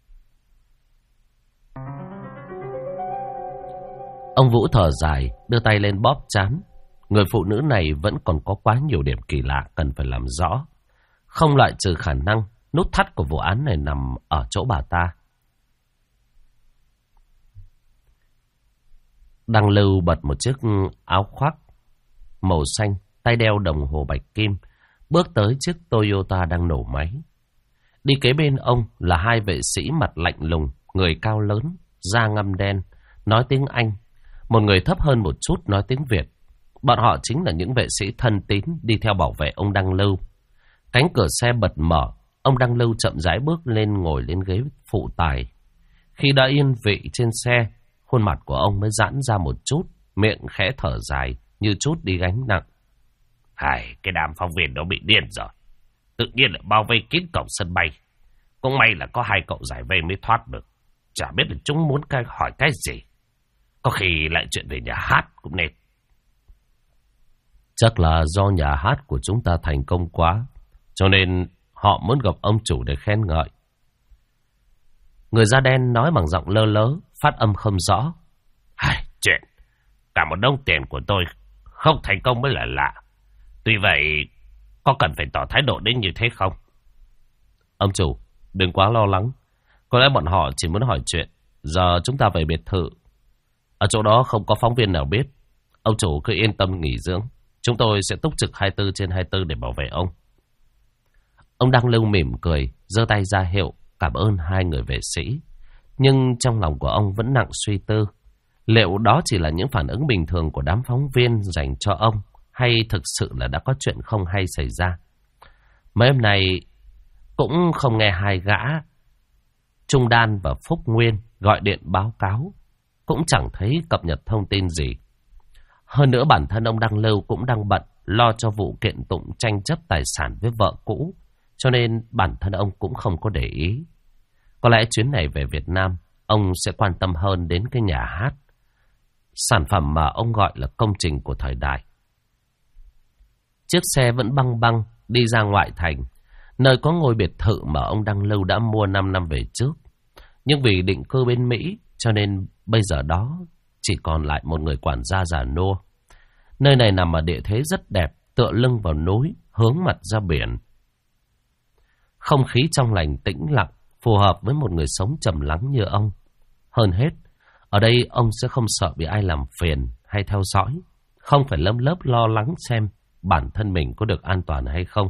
Ông Vũ thở dài, đưa tay lên bóp trán. Người phụ nữ này vẫn còn có quá nhiều điểm kỳ lạ cần phải làm rõ. Không loại trừ khả năng nút thắt của vụ án này nằm ở chỗ bà ta. Đăng Lưu bật một chiếc áo khoác màu xanh, tay đeo đồng hồ bạch kim, bước tới chiếc Toyota đang nổ máy. Đi kế bên ông là hai vệ sĩ mặt lạnh lùng, người cao lớn, da ngăm đen, nói tiếng Anh. Một người thấp hơn một chút nói tiếng Việt. Bọn họ chính là những vệ sĩ thân tín đi theo bảo vệ ông Đăng Lưu. Cánh cửa xe bật mở, ông Đăng Lưu chậm rãi bước lên ngồi lên ghế phụ tài. Khi đã yên vị trên xe, khuôn mặt của ông mới giãn ra một chút, miệng khẽ thở dài như chút đi gánh nặng. Cái đám phóng viên đó bị điên rồi. Tự nhiên lại bao vây kín cổng sân bay. Cũng may là có hai cậu giải vây mới thoát được. Chả biết là chúng muốn hỏi cái gì. Có khi lại chuyện về nhà hát cũng nên. Chắc là do nhà hát của chúng ta thành công quá, cho nên họ muốn gặp ông chủ để khen ngợi. Người da đen nói bằng giọng lơ lớ, phát âm không rõ. Chuyện cả một đống tiền của tôi không thành công mới là lạ. Tuy vậy, có cần phải tỏ thái độ đến như thế không? Ông chủ, đừng quá lo lắng. Có lẽ bọn họ chỉ muốn hỏi chuyện. Giờ chúng ta về biệt thự. Ở chỗ đó không có phóng viên nào biết. Ông chủ cứ yên tâm nghỉ dưỡng. Chúng tôi sẽ túc trực 24/24 để bảo vệ ông. Ông Đăng Lưu mỉm cười, giơ tay ra hiệu cảm ơn hai người vệ sĩ. Nhưng trong lòng của ông vẫn nặng suy tư. Liệu đó chỉ là những phản ứng bình thường của đám phóng viên dành cho ông, hay thực sự là đã có chuyện không hay xảy ra? Mấy hôm nay cũng không nghe hai gã Trung Đan và Phúc Nguyên gọi điện báo cáo, cũng chẳng thấy cập nhật thông tin gì. Hơn nữa bản thân ông Đăng Lưu cũng đang bận lo cho vụ kiện tụng tranh chấp tài sản với vợ cũ, cho nên bản thân ông cũng không có để ý. Có lẽ chuyến này về Việt Nam, ông sẽ quan tâm hơn đến cái nhà hát, sản phẩm mà ông gọi là công trình của thời đại. Chiếc xe vẫn băng băng đi ra ngoại thành, nơi có ngôi biệt thự mà ông Đăng Lưu đã mua 5 năm về trước. Nhưng vì định cư bên Mỹ, cho nên bây giờ đó chỉ còn lại một người quản gia già nua. Nơi này nằm ở địa thế rất đẹp, tựa lưng vào núi, hướng mặt ra biển. Không khí trong lành tĩnh lặng, phù hợp với một người sống trầm lắng như ông. Hơn hết, ở đây ông sẽ không sợ bị ai làm phiền hay theo dõi, không phải lấm lớp lo lắng xem bản thân mình có được an toàn hay không.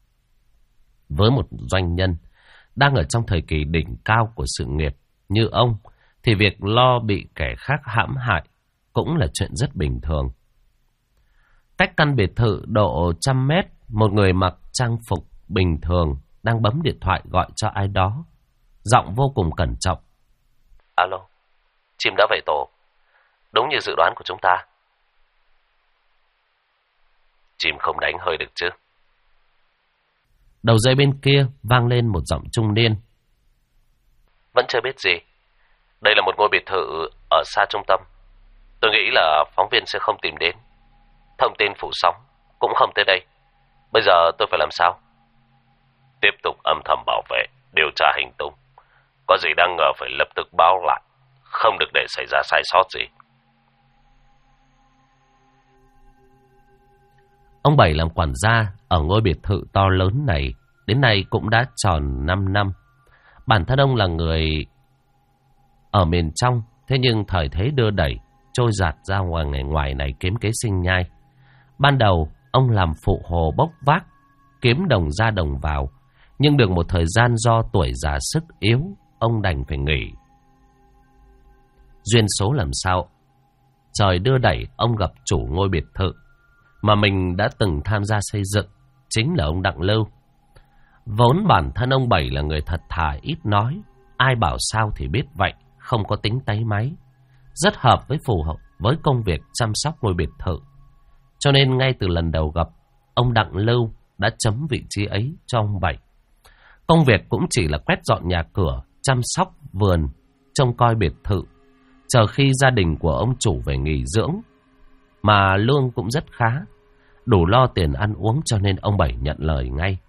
Với một doanh nhân đang ở trong thời kỳ đỉnh cao của sự nghiệp như ông, thì việc lo bị kẻ khác hãm hại cũng là chuyện rất bình thường. Cách căn biệt thự độ 100 mét, một người mặc trang phục bình thường đang bấm điện thoại gọi cho ai đó. Giọng vô cùng cẩn trọng. Alo, chim đã về tổ. Đúng như dự đoán của chúng ta. Chim không đánh hơi được chứ? Đầu dây bên kia vang lên một giọng trung niên. Vẫn chưa biết gì. Đây là một ngôi biệt thự ở xa trung tâm. Tôi nghĩ là phóng viên sẽ không tìm đến. Thông tin phủ sóng cũng không tới đây. Bây giờ tôi phải làm sao? Tiếp tục âm thầm bảo vệ, điều tra hành tung. Có gì đang ngờ phải lập tức báo lại, không được để xảy ra sai sót gì. Ông Bảy làm quản gia ở ngôi biệt thự to lớn này, đến nay cũng đã tròn 5 năm. Bản thân ông là người ở miền trong, thế nhưng thời thế đưa đẩy, trôi giạt ra ngoài này kiếm kế sinh nhai. Ban đầu, ông làm phụ hồ bốc vác, kiếm đồng ra đồng vào, nhưng được một thời gian do tuổi già sức yếu, ông đành phải nghỉ. Duyên số làm sao? Trời đưa đẩy ông gặp chủ ngôi biệt thự mà mình đã từng tham gia xây dựng, chính là ông Đặng Lưu. Vốn bản thân ông Bảy là người thật thà ít nói, ai bảo sao thì biết vậy, không có tính táy máy, rất hợp với phù hợp với công việc chăm sóc ngôi biệt thự. Cho nên ngay từ lần đầu gặp, ông Đặng Lưu đã chấm vị trí ấy cho ông Bảy. Công việc cũng chỉ là quét dọn nhà cửa, chăm sóc vườn, trông coi biệt thự, chờ khi gia đình của ông chủ về nghỉ dưỡng. Mà lương cũng rất khá, đủ lo tiền ăn uống, cho nên ông Bảy nhận lời ngay.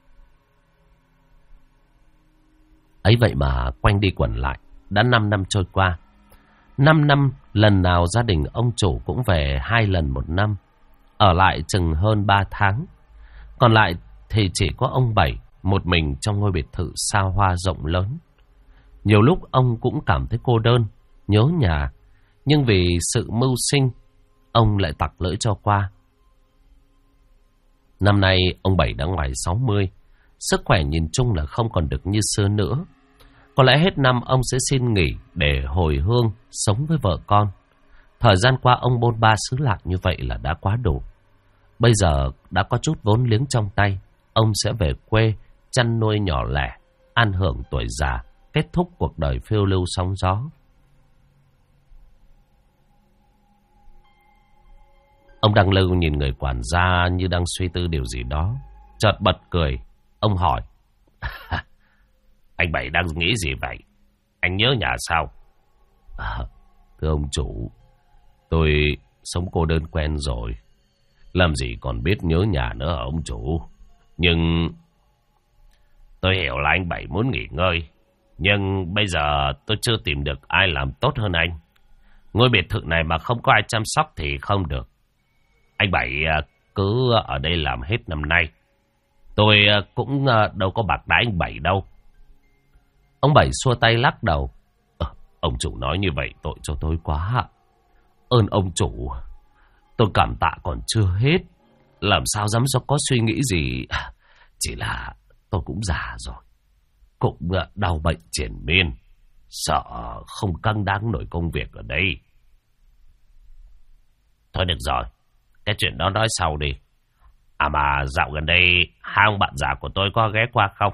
Ấy vậy mà quanh đi quẩn lại, đã 5 năm trôi qua. 5 năm, lần nào gia đình ông chủ cũng về 2 lần một năm, ở lại chừng hơn 3 tháng. Còn lại thì chỉ có ông Bảy một mình trong ngôi biệt thự xa hoa rộng lớn. Nhiều lúc ông cũng cảm thấy cô đơn, nhớ nhà, nhưng vì sự mưu sinh, ông lại tặc lưỡi cho qua. Năm nay ông Bảy đã ngoài 60, sức khỏe nhìn chung là không còn được như xưa nữa. Có lẽ hết năm ông sẽ xin nghỉ để hồi hương sống với vợ con. Thời gian qua ông bôn ba xứ lạ như vậy là đã quá đủ. Bây giờ đã có chút vốn liếng trong tay, ông sẽ về quê chăn nuôi nhỏ lẻ, an hưởng tuổi già, kết thúc cuộc đời phiêu lưu sóng gió. Ông Đặng Lưu nhìn người quản gia như đang suy tư điều gì đó, chợt bật cười. Ông hỏi: Anh Bảy đang nghĩ gì vậy? Anh nhớ nhà sao? Thưa ông chủ, tôi sống cô đơn quen rồi, làm gì còn biết nhớ nhà nữa hả ông chủ? Nhưng tôi hiểu là anh Bảy muốn nghỉ ngơi, nhưng bây giờ tôi chưa tìm được ai làm tốt hơn anh. Ngôi biệt thự này mà không có ai chăm sóc thì không được. Anh Bảy cứ ở đây làm hết năm nay. Tôi cũng đâu có bạc đãi anh Bảy đâu. Ông Bảy xua tay lắc đầu. Ông chủ nói như vậy tội cho tôi quá. Ơn ông chủ, tôi cảm tạ còn chưa hết, làm sao dám có suy nghĩ gì. Chỉ là tôi cũng già rồi, cũng đau bệnh triền miên, sợ không căng đáng nổi công việc ở đây. Thôi được rồi, cái chuyện đó nói sau đi. À mà dạo gần đây hai ông bạn già của tôi có ghé qua không?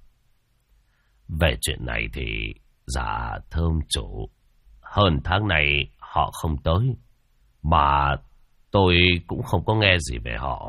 Về chuyện này thì dạ thưa ông chủ, hơn tháng này họ không tới, mà tôi cũng không có nghe gì về họ.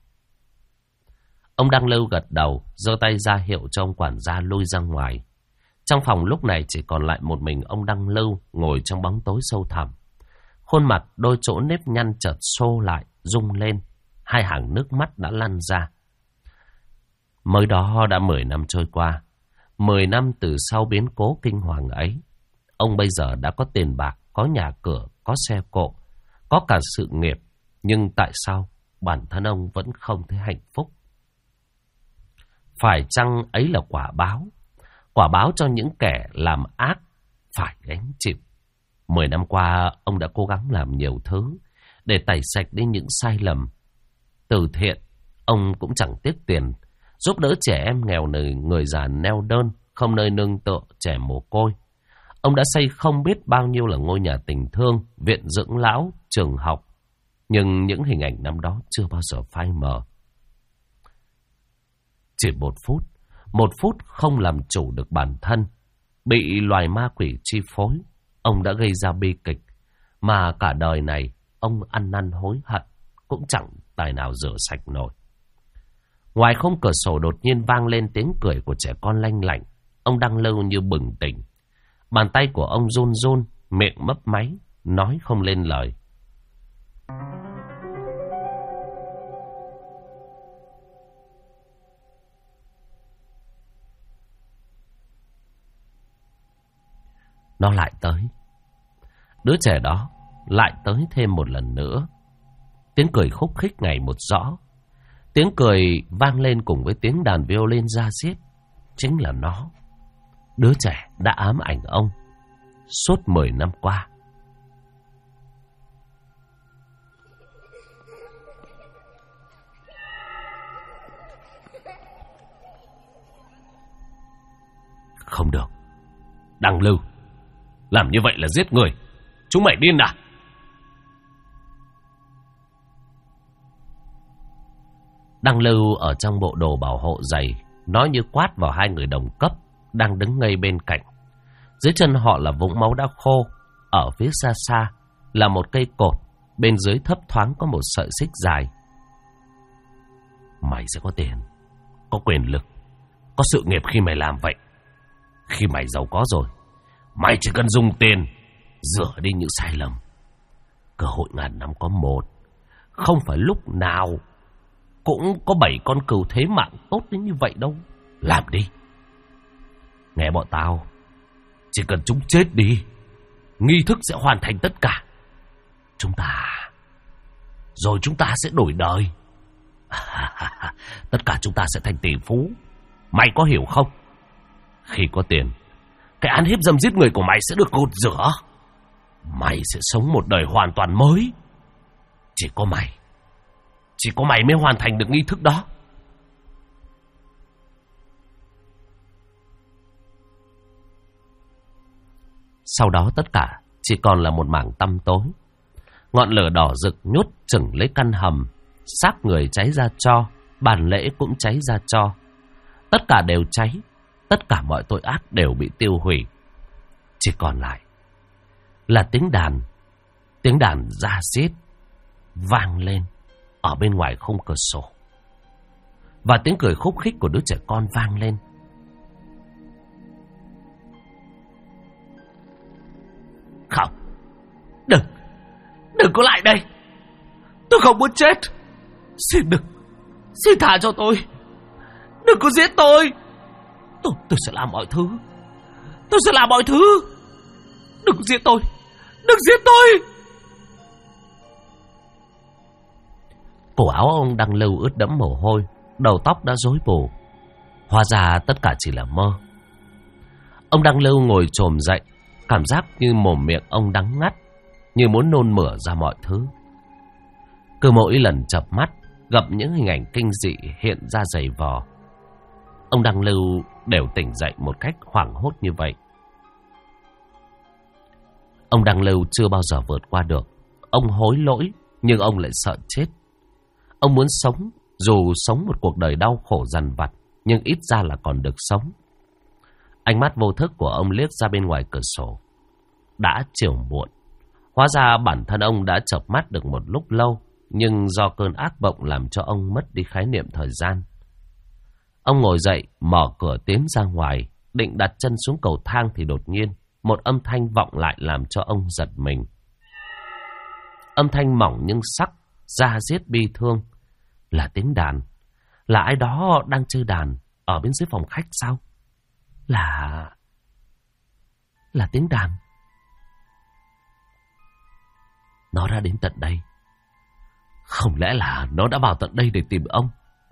Ông Đăng Lưu gật đầu, giơ tay ra hiệu cho ông quản gia lui ra ngoài. Trong phòng lúc này chỉ còn lại một mình ông Đăng Lưu ngồi trong bóng tối sâu thẳm. Khuôn mặt đôi chỗ nếp nhăn chợt xô lại, rung lên, hai hàng nước mắt đã lăn ra. Mới đó đã 10 năm trôi qua. 10 năm từ sau biến cố kinh hoàng ấy, ông bây giờ đã có tiền bạc, có nhà cửa, có xe cộ, có cả sự nghiệp. Nhưng tại sao bản thân ông vẫn không thấy hạnh phúc? Phải chăng ấy là quả báo cho những kẻ làm ác phải gánh chịu? 10 năm qua, ông đã cố gắng làm nhiều thứ để tẩy sạch đi những sai lầm. Từ thiện, ông cũng chẳng tiếc tiền, giúp đỡ trẻ em nghèo, người già neo đơn, không nơi nương tựa, trẻ mồ côi. Ông đã xây không biết bao nhiêu là ngôi nhà tình thương, viện dưỡng lão, trường học. Nhưng những hình ảnh năm đó chưa bao giờ phai mờ. Chỉ một phút không làm chủ được bản thân, bị loài ma quỷ chi phối, ông đã gây ra bi kịch mà cả đời này ông ăn năn hối hận cũng chẳng tài nào rửa sạch nổi. Ngoài khung cửa sổ đột nhiên vang lên tiếng cười của trẻ con lanh lảnh. Ông Đăng Lưu như bừng tỉnh. Bàn tay của ông run run, miệng mấp máy, nói không lên lời. Nó lại tới. Đứa trẻ đó lại tới thêm một lần nữa. Tiếng cười khúc khích ngày một rõ. Tiếng cười vang lên cùng với tiếng đàn violin da diết. Chính là nó, đứa trẻ đã ám ảnh ông suốt 10 năm qua. Không được, Đăng Lưu, làm như vậy là giết người. Chúng mày điên à? Đăng Lưu ở trong bộ đồ bảo hộ dày, nói như quát vào hai người đồng cấp đang đứng ngay bên cạnh. Dưới chân họ là vũng máu đã khô, ở phía xa xa là một cây cột, bên dưới thấp thoáng có một sợi xích dài. Mày sẽ có tiền, có quyền lực, có sự nghiệp khi mày làm vậy. Khi mày giàu có rồi, mày chỉ cần dùng tiền rửa đi những sai lầm. Cơ hội ngàn năm có một, không phải lúc nào cũng có 7 con cừu thế mạng tốt đến như vậy đâu. Làm đi. Nghe bọn tao, chỉ cần chúng chết đi, nghi thức sẽ hoàn thành tất cả. Chúng ta sẽ đổi đời. Tất cả chúng ta sẽ thành tỷ phú. Mày có hiểu không? Khi có tiền, cái án hiếp dâm giết người của mày sẽ được gột rửa. Mày sẽ sống một đời hoàn toàn mới. Chỉ có mày mới hoàn thành được nghi thức đó. Sau đó tất cả chỉ còn là một mảng tăm tối. Ngọn lửa đỏ rực nhốt chừng lấy căn hầm. Xác người cháy ra tro, bàn lễ cũng cháy ra tro. Tất cả đều cháy, tất cả mọi tội ác đều bị tiêu hủy. Chỉ còn lại là tiếng đàn da diết vang lên ở bên ngoài khung cửa sổ. Và tiếng cười khúc khích của đứa trẻ con vang lên. Không, đừng có lại đây. Tôi không muốn chết. Xin thả cho tôi. Đừng có giết tôi. Tôi sẽ làm mọi thứ. Đừng giết tôi. Cổ áo ông Đăng Lưu ướt đẫm mồ hôi, đầu tóc đã rối bù. Hóa ra tất cả chỉ là mơ. Ông Đăng Lưu ngồi chồm dậy, cảm giác như mồm miệng ông đắng ngắt, như muốn nôn mửa ra mọi thứ. Cứ mỗi lần chợp mắt, gặp những hình ảnh kinh dị hiện ra dày vò, ông Đăng Lưu đều tỉnh dậy một cách hoảng hốt như vậy. Ông Đăng Lưu chưa bao giờ vượt qua được. Ông hối lỗi, nhưng ông lại sợ chết. Ông muốn sống, dù sống một cuộc đời đau khổ dằn vặt, nhưng ít ra là còn được sống. Ánh mắt vô thức của ông liếc ra bên ngoài cửa sổ. Đã chiều muộn. Hóa ra bản thân ông đã chợp mắt được một lúc lâu, nhưng do cơn ác mộng làm cho ông mất đi khái niệm thời gian. Ông ngồi dậy, mở cửa tiến ra ngoài, định đặt chân xuống cầu thang thì đột nhiên một âm thanh vọng lại làm cho ông giật mình. Âm thanh mỏng nhưng sắc, da diết bi thương. Là tiếng đàn. Là ai đó đang chơi đàn ở bên dưới phòng khách sao? Là tiếng đàn. Nó đã đến tận đây. Không lẽ là nó đã vào tận đây để tìm ông?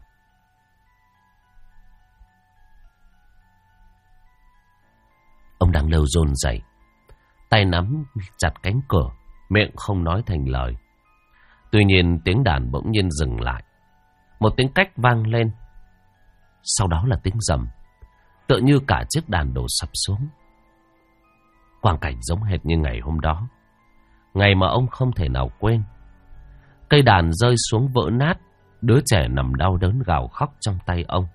Ông Đăng Lưu run rẩy, tay nắm chặt cánh cửa, miệng không nói thành lời. Tuy nhiên tiếng đàn bỗng nhiên dừng lại. Một tiếng cách vang lên. Sau đó là tiếng rầm, tựa như cả chiếc đàn đổ sập xuống. Quang cảnh giống hệt như ngày hôm đó, ngày mà ông không thể nào quên. Cây đàn rơi xuống vỡ nát, đứa trẻ nằm đau đớn gào khóc trong tay ông.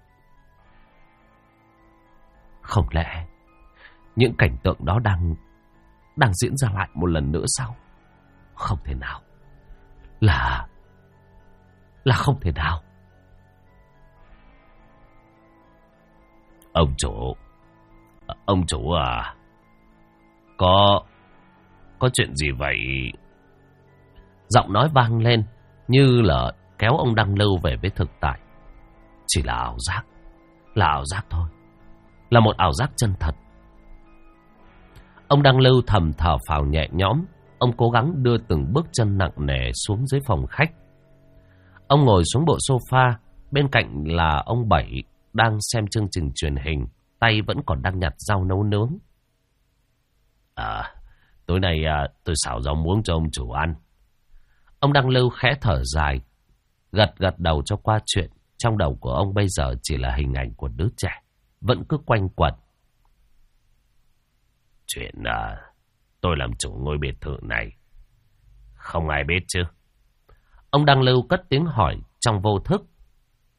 Không lẽ những cảnh tượng đó đang diễn ra lại một lần nữa sao? Không thể nào. Là không thể nào. Ông chủ à, có chuyện gì vậy? Giọng nói vang lên như là kéo ông Đăng Lưu về với thực tại. Chỉ là ảo giác thôi. Là một ảo giác chân thật. Ông Đăng Lưu thầm thở phào nhẹ nhõm. Ông cố gắng đưa từng bước chân nặng nề xuống dưới phòng khách. Ông ngồi xuống bộ sofa. Bên cạnh là ông Bảy đang xem chương trình truyền hình, tay vẫn còn đang nhặt rau nấu nướng. Tối nay tôi xào rau muống cho ông chủ ăn. Ông Đăng Lưu khẽ thở dài, gật đầu cho qua chuyện. Trong đầu của ông bây giờ chỉ là hình ảnh của đứa trẻ vẫn cứ quanh quẩn. Chuyện tôi làm chủ ngôi biệt thự này, không ai biết chứ? Ông Đăng Lưu cất tiếng hỏi trong vô thức.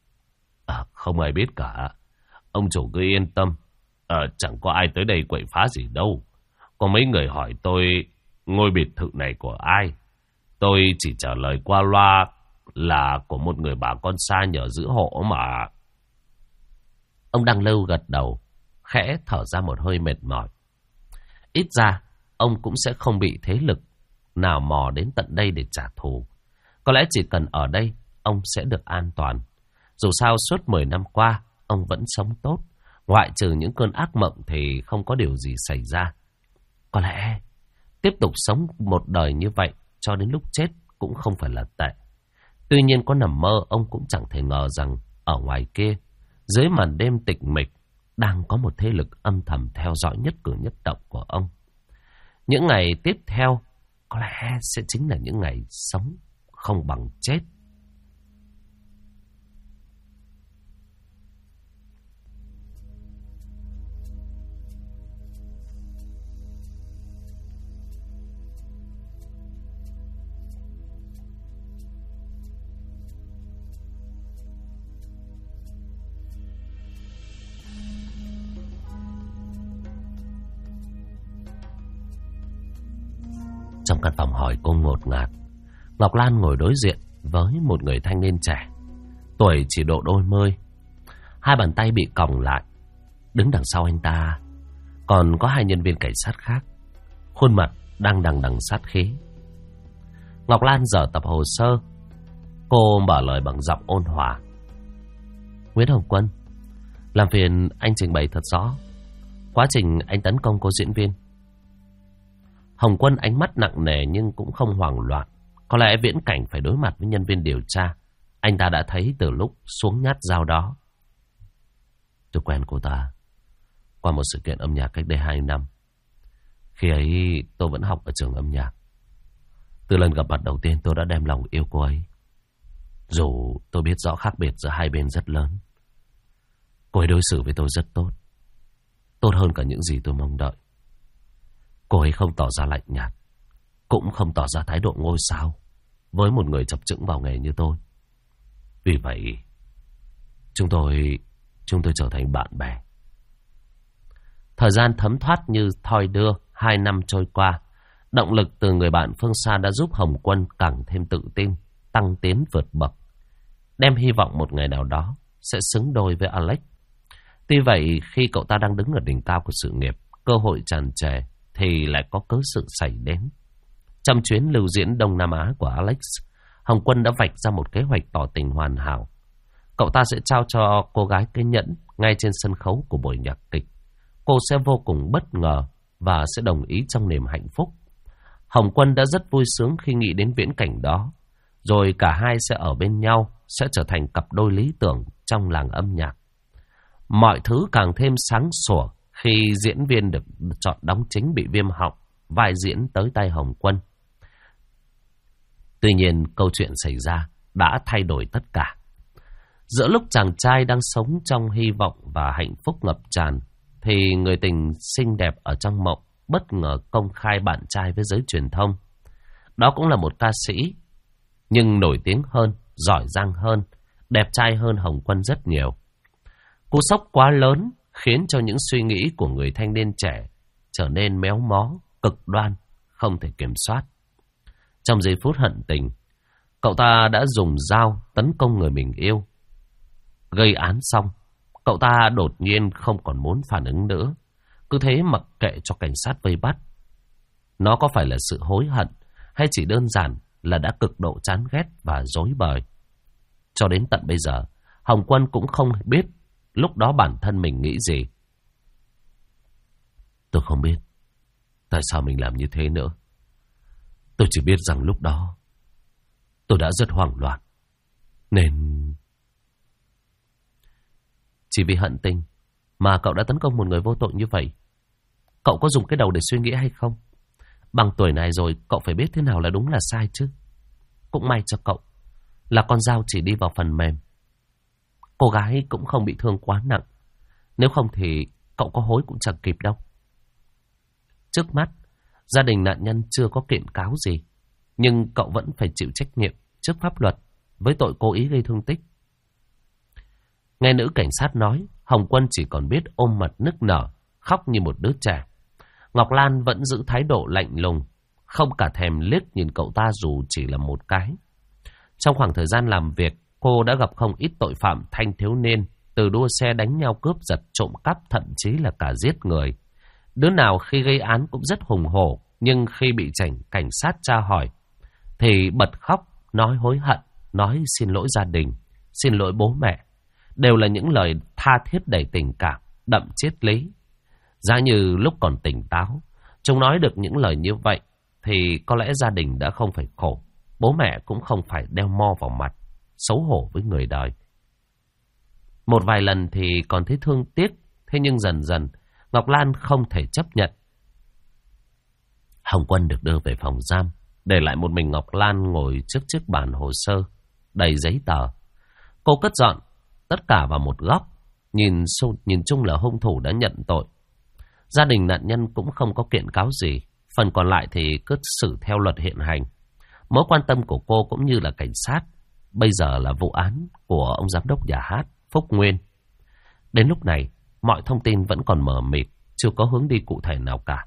Không ai biết cả. Ông chủ cứ yên tâm. Chẳng có ai tới đây quậy phá gì đâu. Có mấy người hỏi tôi ngôi biệt thự này của ai. Tôi chỉ trả lời qua loa là của một người bà con xa nhờ giữ hộ mà. Ông Đăng Lưu gật đầu, khẽ thở ra một hơi mệt mỏi. Ít ra, ông cũng sẽ không bị thế lực nào mò đến tận đây để trả thù. Có lẽ chỉ cần ở đây, ông sẽ được an toàn. Dù sao suốt 10 năm qua, ông vẫn sống tốt. Ngoại trừ những cơn ác mộng thì không có điều gì xảy ra. Có lẽ tiếp tục sống một đời như vậy cho đến lúc chết cũng không phải là tệ. Tuy nhiên có nằm mơ ông cũng chẳng thể ngờ rằng ở ngoài kia, dưới màn đêm tịch mịch, đang có một thế lực âm thầm theo dõi nhất cử nhất động của ông. Những ngày tiếp theo có lẽ sẽ chính là những ngày sống không bằng chết. Trong căn phòng hỏi cô ngột ngạt, Ngọc Lan ngồi đối diện với một người thanh niên trẻ, tuổi chỉ độ đôi mươi. Hai bàn tay bị còng lại. Đứng đằng sau anh ta còn có hai nhân viên cảnh sát khác, khuôn mặt đang đằng đằng sát khí. Ngọc Lan dở tập hồ sơ. Cô mở lời bằng giọng ôn hòa. Nguyễn Hồng Quân, làm phiền anh trình bày thật rõ quá trình anh tấn công cô diễn viên. Hồng Quân ánh mắt nặng nề nhưng cũng không hoảng loạn. Có lẽ viễn cảnh phải đối mặt với nhân viên điều tra, anh ta đã thấy từ lúc xuống nhát dao đó. Tôi quen cô ta qua một sự kiện âm nhạc cách đây 2 năm. Khi ấy tôi vẫn học ở trường âm nhạc. Từ lần gặp mặt đầu tiên tôi đã đem lòng yêu cô ấy. Dù tôi biết rõ khác biệt giữa hai bên rất lớn, cô ấy đối xử với tôi rất tốt. Tốt hơn cả những gì tôi mong đợi. Cô ấy không tỏ ra lạnh nhạt, cũng không tỏ ra thái độ ngôi sao với một người chập chững vào nghề như tôi. Vì vậy chúng tôi trở thành bạn bè. Thời gian thấm thoát như thoi đưa. 2 năm trôi qua, động lực từ người bạn phương xa đã giúp Hồng Quân càng thêm tự tin, tăng tiến vượt bậc, đem hy vọng một ngày nào đó sẽ xứng đôi với Alex. Tuy vậy, khi cậu ta đang đứng ở đỉnh cao của sự nghiệp, cơ hội tràn trề, thì lại có cớ sự xảy đến. Trong chuyến lưu diễn Đông Nam Á của Alex, Hồng Quân đã vạch ra một kế hoạch tỏ tình hoàn hảo. Cậu ta sẽ trao cho cô gái cái nhẫn ngay trên sân khấu của buổi nhạc kịch. Cô sẽ vô cùng bất ngờ và sẽ đồng ý trong niềm hạnh phúc. Hồng Quân đã rất vui sướng khi nghĩ đến viễn cảnh đó. Rồi cả hai sẽ ở bên nhau, sẽ trở thành cặp đôi lý tưởng trong làng âm nhạc. Mọi thứ càng thêm sáng sủa khi diễn viên được chọn đóng chính bị viêm họng, vai diễn tới tay Hồng Quân. Tuy nhiên, câu chuyện xảy ra đã thay đổi tất cả. Giữa lúc chàng trai đang sống trong hy vọng và hạnh phúc ngập tràn, thì người tình xinh đẹp ở trong mộng bất ngờ công khai bạn trai với giới truyền thông. Đó cũng là một ca sĩ, nhưng nổi tiếng hơn, giỏi giang hơn, đẹp trai hơn Hồng Quân rất nhiều. Cú sốc quá lớn khiến cho những suy nghĩ của người thanh niên trẻ trở nên méo mó, cực đoan, không thể kiểm soát. Trong giây phút hận tình, cậu ta đã dùng dao tấn công người mình yêu. Gây án xong, cậu ta đột nhiên không còn muốn phản ứng nữa, cứ thế mặc kệ cho cảnh sát vây bắt. Nó có phải là sự hối hận hay chỉ đơn giản là đã cực độ chán ghét và rối bời? Cho đến tận bây giờ, Hồng Quân cũng không biết lúc đó bản thân mình nghĩ gì. Tôi không biết tại sao mình làm như thế nữa. Tôi chỉ biết rằng lúc đó tôi đã rất hoảng loạn. Nên chỉ vì hận tình mà cậu đã tấn công một người vô tội như vậy. Cậu có dùng cái đầu để suy nghĩ hay không? Bằng tuổi này rồi, cậu phải biết thế nào là đúng là sai chứ. Cũng may cho cậu là con dao chỉ đi vào phần mềm. Cô gái cũng không bị thương quá nặng. Nếu không thì cậu có hối cũng chẳng kịp đâu. Trước mắt, gia đình nạn nhân chưa có kiện cáo gì, nhưng cậu vẫn phải chịu trách nhiệm trước pháp luật với tội cố ý gây thương tích. Nghe nữ cảnh sát nói, Hồng Quân chỉ còn biết ôm mặt nức nở, khóc như một đứa trẻ. Ngọc Lan vẫn giữ thái độ lạnh lùng, không cả thèm liếc nhìn cậu ta dù chỉ là một cái. Trong khoảng thời gian làm việc, cô đã gặp không ít tội phạm thanh thiếu niên, từ đua xe đánh nhau cướp giật, trộm cắp, thậm chí là cả giết người. Đứa nào khi gây án cũng rất hùng hổ, nhưng khi bị cảnh sát tra hỏi, thì bật khóc, nói hối hận, nói xin lỗi gia đình, xin lỗi bố mẹ. Đều là những lời tha thiết đầy tình cảm, đậm triết lý. Giá như lúc còn tỉnh táo, chúng nói được những lời như vậy, thì có lẽ gia đình đã không phải khổ, bố mẹ cũng không phải đeo mo vào mặt, xấu hổ với người đời. Một vài lần thì còn thấy thương tiếc, thế nhưng dần dần, Ngọc Lan không thể chấp nhận. Hồng Quân được đưa về phòng giam, để lại một mình Ngọc Lan ngồi trước chiếc bàn hồ sơ, đầy giấy tờ. Cô cất dọn tất cả vào một góc, nhìn chung là hung thủ đã nhận tội. Gia đình nạn nhân cũng không có kiện cáo gì, phần còn lại thì cứ xử theo luật hiện hành. Mối quan tâm của cô cũng như là cảnh sát bây giờ là vụ án của ông giám đốc nhà hát Phúc Nguyên. Đến lúc này, mọi thông tin vẫn còn mờ mịt, chưa có hướng đi cụ thể nào cả.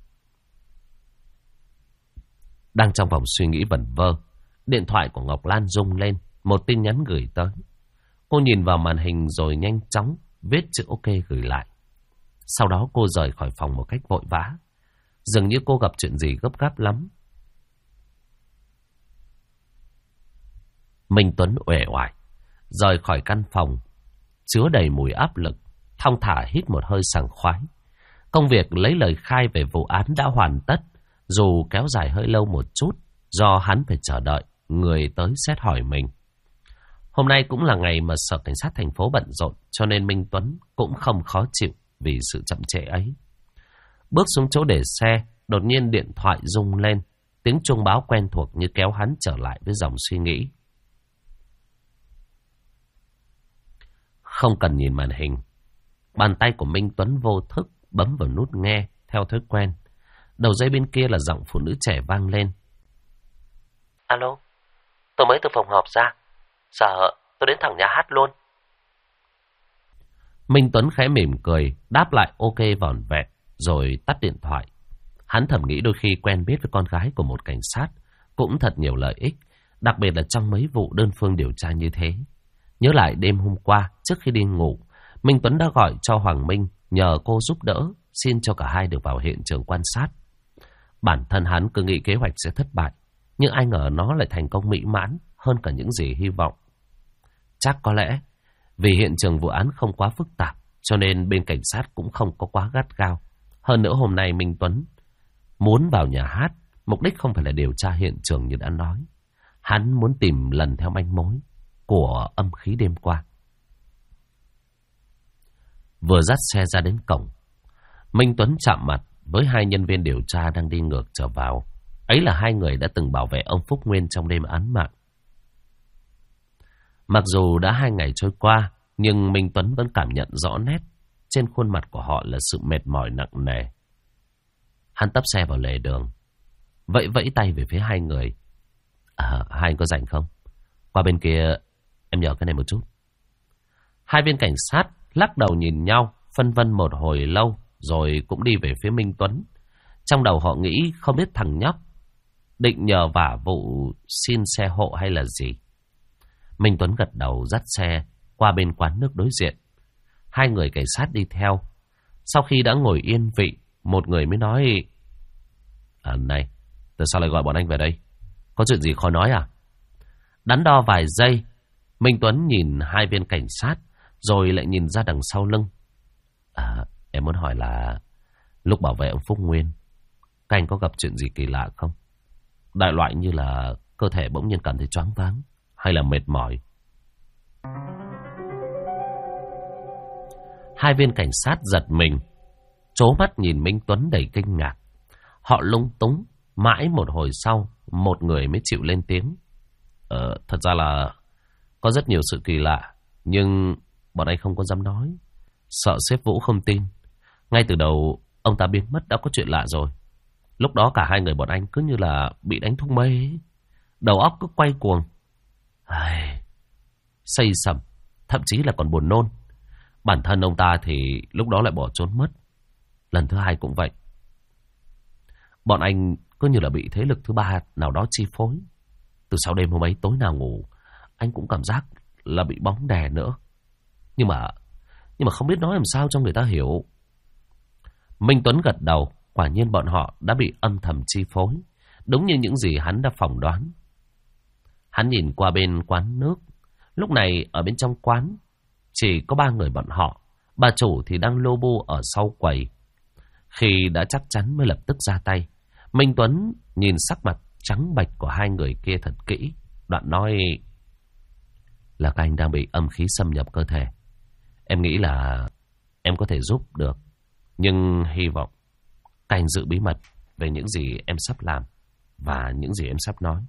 Đang trong vòng suy nghĩ vẩn vơ, điện thoại của Ngọc Lan rung lên, một tin nhắn gửi tới. Cô nhìn vào màn hình rồi nhanh chóng viết chữ OK gửi lại. Sau đó cô rời khỏi phòng một cách vội vã. Dường như cô gặp chuyện gì gấp gáp lắm. Minh Tuấn uể oải rời khỏi căn phòng chứa đầy mùi áp lực, thong thả hít một hơi sảng khoái. Công việc lấy lời khai về vụ án đã hoàn tất, dù kéo dài hơi lâu một chút do hắn phải chờ đợi người tới xét hỏi mình. Hôm nay cũng là ngày mà sở cảnh sát thành phố bận rộn, cho nên Minh Tuấn cũng không khó chịu vì sự chậm trễ ấy. Bước xuống chỗ để xe, đột nhiên điện thoại rung lên, tiếng chuông báo quen thuộc như kéo hắn trở lại với dòng suy nghĩ. Không cần nhìn màn hình, bàn tay của Minh Tuấn vô thức bấm vào nút nghe theo thói quen. Đầu dây bên kia là giọng phụ nữ trẻ vang lên. Alo, tôi mới từ phòng họp ra, giờ tôi đến thẳng nhà hát luôn. Minh Tuấn khẽ mỉm cười, đáp lại OK vỏn vẹn, rồi tắt điện thoại. Hắn thầm nghĩ đôi khi quen biết với con gái của một cảnh sát cũng thật nhiều lợi ích, đặc biệt là trong mấy vụ đơn phương điều tra như thế. Nhớ lại đêm hôm qua, trước khi đi ngủ, Minh Tuấn đã gọi cho Hoàng Minh nhờ cô giúp đỡ, xin cho cả hai được vào hiện trường quan sát. Bản thân hắn cứ nghĩ kế hoạch sẽ thất bại, nhưng ai ngờ nó lại thành công mỹ mãn hơn cả những gì hy vọng. Chắc có lẽ vì hiện trường vụ án không quá phức tạp, cho nên bên cảnh sát cũng không có quá gắt gao. Hơn nữa hôm nay Minh Tuấn muốn vào nhà hát, mục đích không phải là điều tra hiện trường như đã nói. Hắn muốn tìm lần theo manh mối của âm khí đêm qua. Vừa dắt xe ra đến cổng, Minh Tuấn chạm mặt với hai nhân viên điều tra đang đi ngược trở vào. Ấy là hai người đã từng bảo vệ ông Phúc Nguyên trong đêm án mạng. Mặc dù đã 2 ngày trôi qua, nhưng Minh Tuấn vẫn cảm nhận rõ nét trên khuôn mặt của họ là sự mệt mỏi nặng nề. Hắn tấp xe vào lề đường, vẫy vẫy tay về phía hai người. Hai anh có rảnh không? Qua bên kia em nhờ cái này một chút. Hai viên cảnh sát lắc đầu nhìn nhau, phân vân một hồi lâu, rồi cũng đi về phía Minh Tuấn. Trong đầu họ nghĩ không biết thằng nhóc định nhờ vả vụ xin xe hộ hay là gì. Minh Tuấn gật đầu dắt xe qua bên quán nước đối diện. Hai người cảnh sát đi theo. Sau khi đã ngồi yên vị, một người mới nói: Này, tại sao lại gọi bọn anh về đây? Có chuyện gì khó nói à? Đắn đo vài giây, Minh Tuấn nhìn hai viên cảnh sát, rồi lại nhìn ra đằng sau lưng. Em muốn hỏi là lúc bảo vệ ông Phúc Nguyên, các anh có gặp chuyện gì kỳ lạ không? Đại loại như là cơ thể bỗng nhiên cảm thấy choáng váng, hay là mệt mỏi? Hai viên cảnh sát giật mình, trố mắt nhìn Minh Tuấn đầy kinh ngạc. Họ lúng túng, mãi một hồi sau, một người mới chịu lên tiếng. Thật ra là có rất nhiều sự kỳ lạ, nhưng bọn anh không có dám nói, sợ sếp Vũ không tin. Ngay từ đầu ông ta biến mất đã có chuyện lạ rồi. Lúc đó cả hai người bọn anh cứ như là bị đánh thuốc mê, đầu óc cứ quay cuồng, say sầm. thậm chí là còn buồn nôn. Bản thân ông ta thì lúc đó lại bỏ trốn mất. Lần thứ hai cũng vậy. Bọn anh cứ như là bị thế lực thứ ba nào đó chi phối. Từ sau đêm hôm ấy tối nào ngủ, anh cũng cảm giác là bị bóng đè nữa. Nhưng mà không biết nói làm sao cho người ta hiểu. Minh Tuấn gật đầu. Quả nhiên bọn họ đã bị âm thầm chi phối. Đúng như những gì hắn đã phỏng đoán. Hắn nhìn qua bên quán nước. Lúc này ở bên trong quán chỉ có 3 người bọn họ. Bà chủ thì đang lô bô ở sau quầy. Khi đã chắc chắn mới lập tức ra tay. Minh Tuấn nhìn sắc mặt trắng bệch của 2 người kia thật kỹ. Đoạn nói là các anh đang bị âm khí xâm nhập cơ thể. Em nghĩ là em có thể giúp được. Nhưng hy vọng các anh giữ bí mật về những gì em sắp làm và những gì em sắp nói.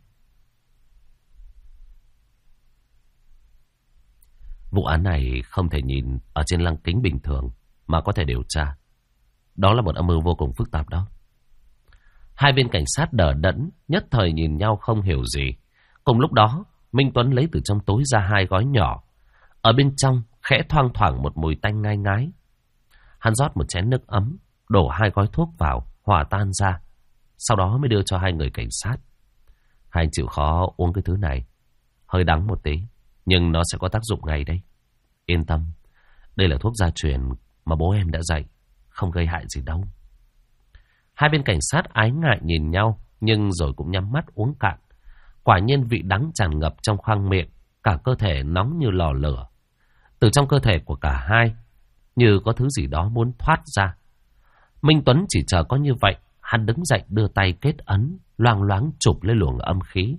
Vụ án này không thể nhìn ở trên lăng kính bình thường mà có thể điều tra. Đó là một âm mưu vô cùng phức tạp đó. 2 viên cảnh sát đờ đẫn, nhất thời nhìn nhau không hiểu gì. Cùng lúc đó, Minh Tuấn lấy từ trong túi ra 2 gói nhỏ. Ở bên trong, khẽ thoang thoảng một mùi tanh ngai ngái. Hắn rót một chén nước ấm, đổ 2 gói thuốc vào, hòa tan ra. Sau đó mới đưa cho 2 người cảnh sát. 2 anh chịu khó uống cái thứ này. Hơi đắng một tí, nhưng nó sẽ có tác dụng ngay đây. Yên tâm, đây là thuốc gia truyền mà bố em đã dạy, không gây hại gì đâu. 2 bên cảnh sát ái ngại nhìn nhau, nhưng rồi cũng nhắm mắt uống cạn. Quả nhiên vị đắng tràn ngập trong khoang miệng, cả cơ thể nóng như lò lửa. Từ trong cơ thể của cả hai, như có thứ gì đó muốn thoát ra. Minh Tuấn chỉ chờ có như vậy, hắn đứng dậy đưa tay kết ấn, loang loáng chụp lấy luồng âm khí.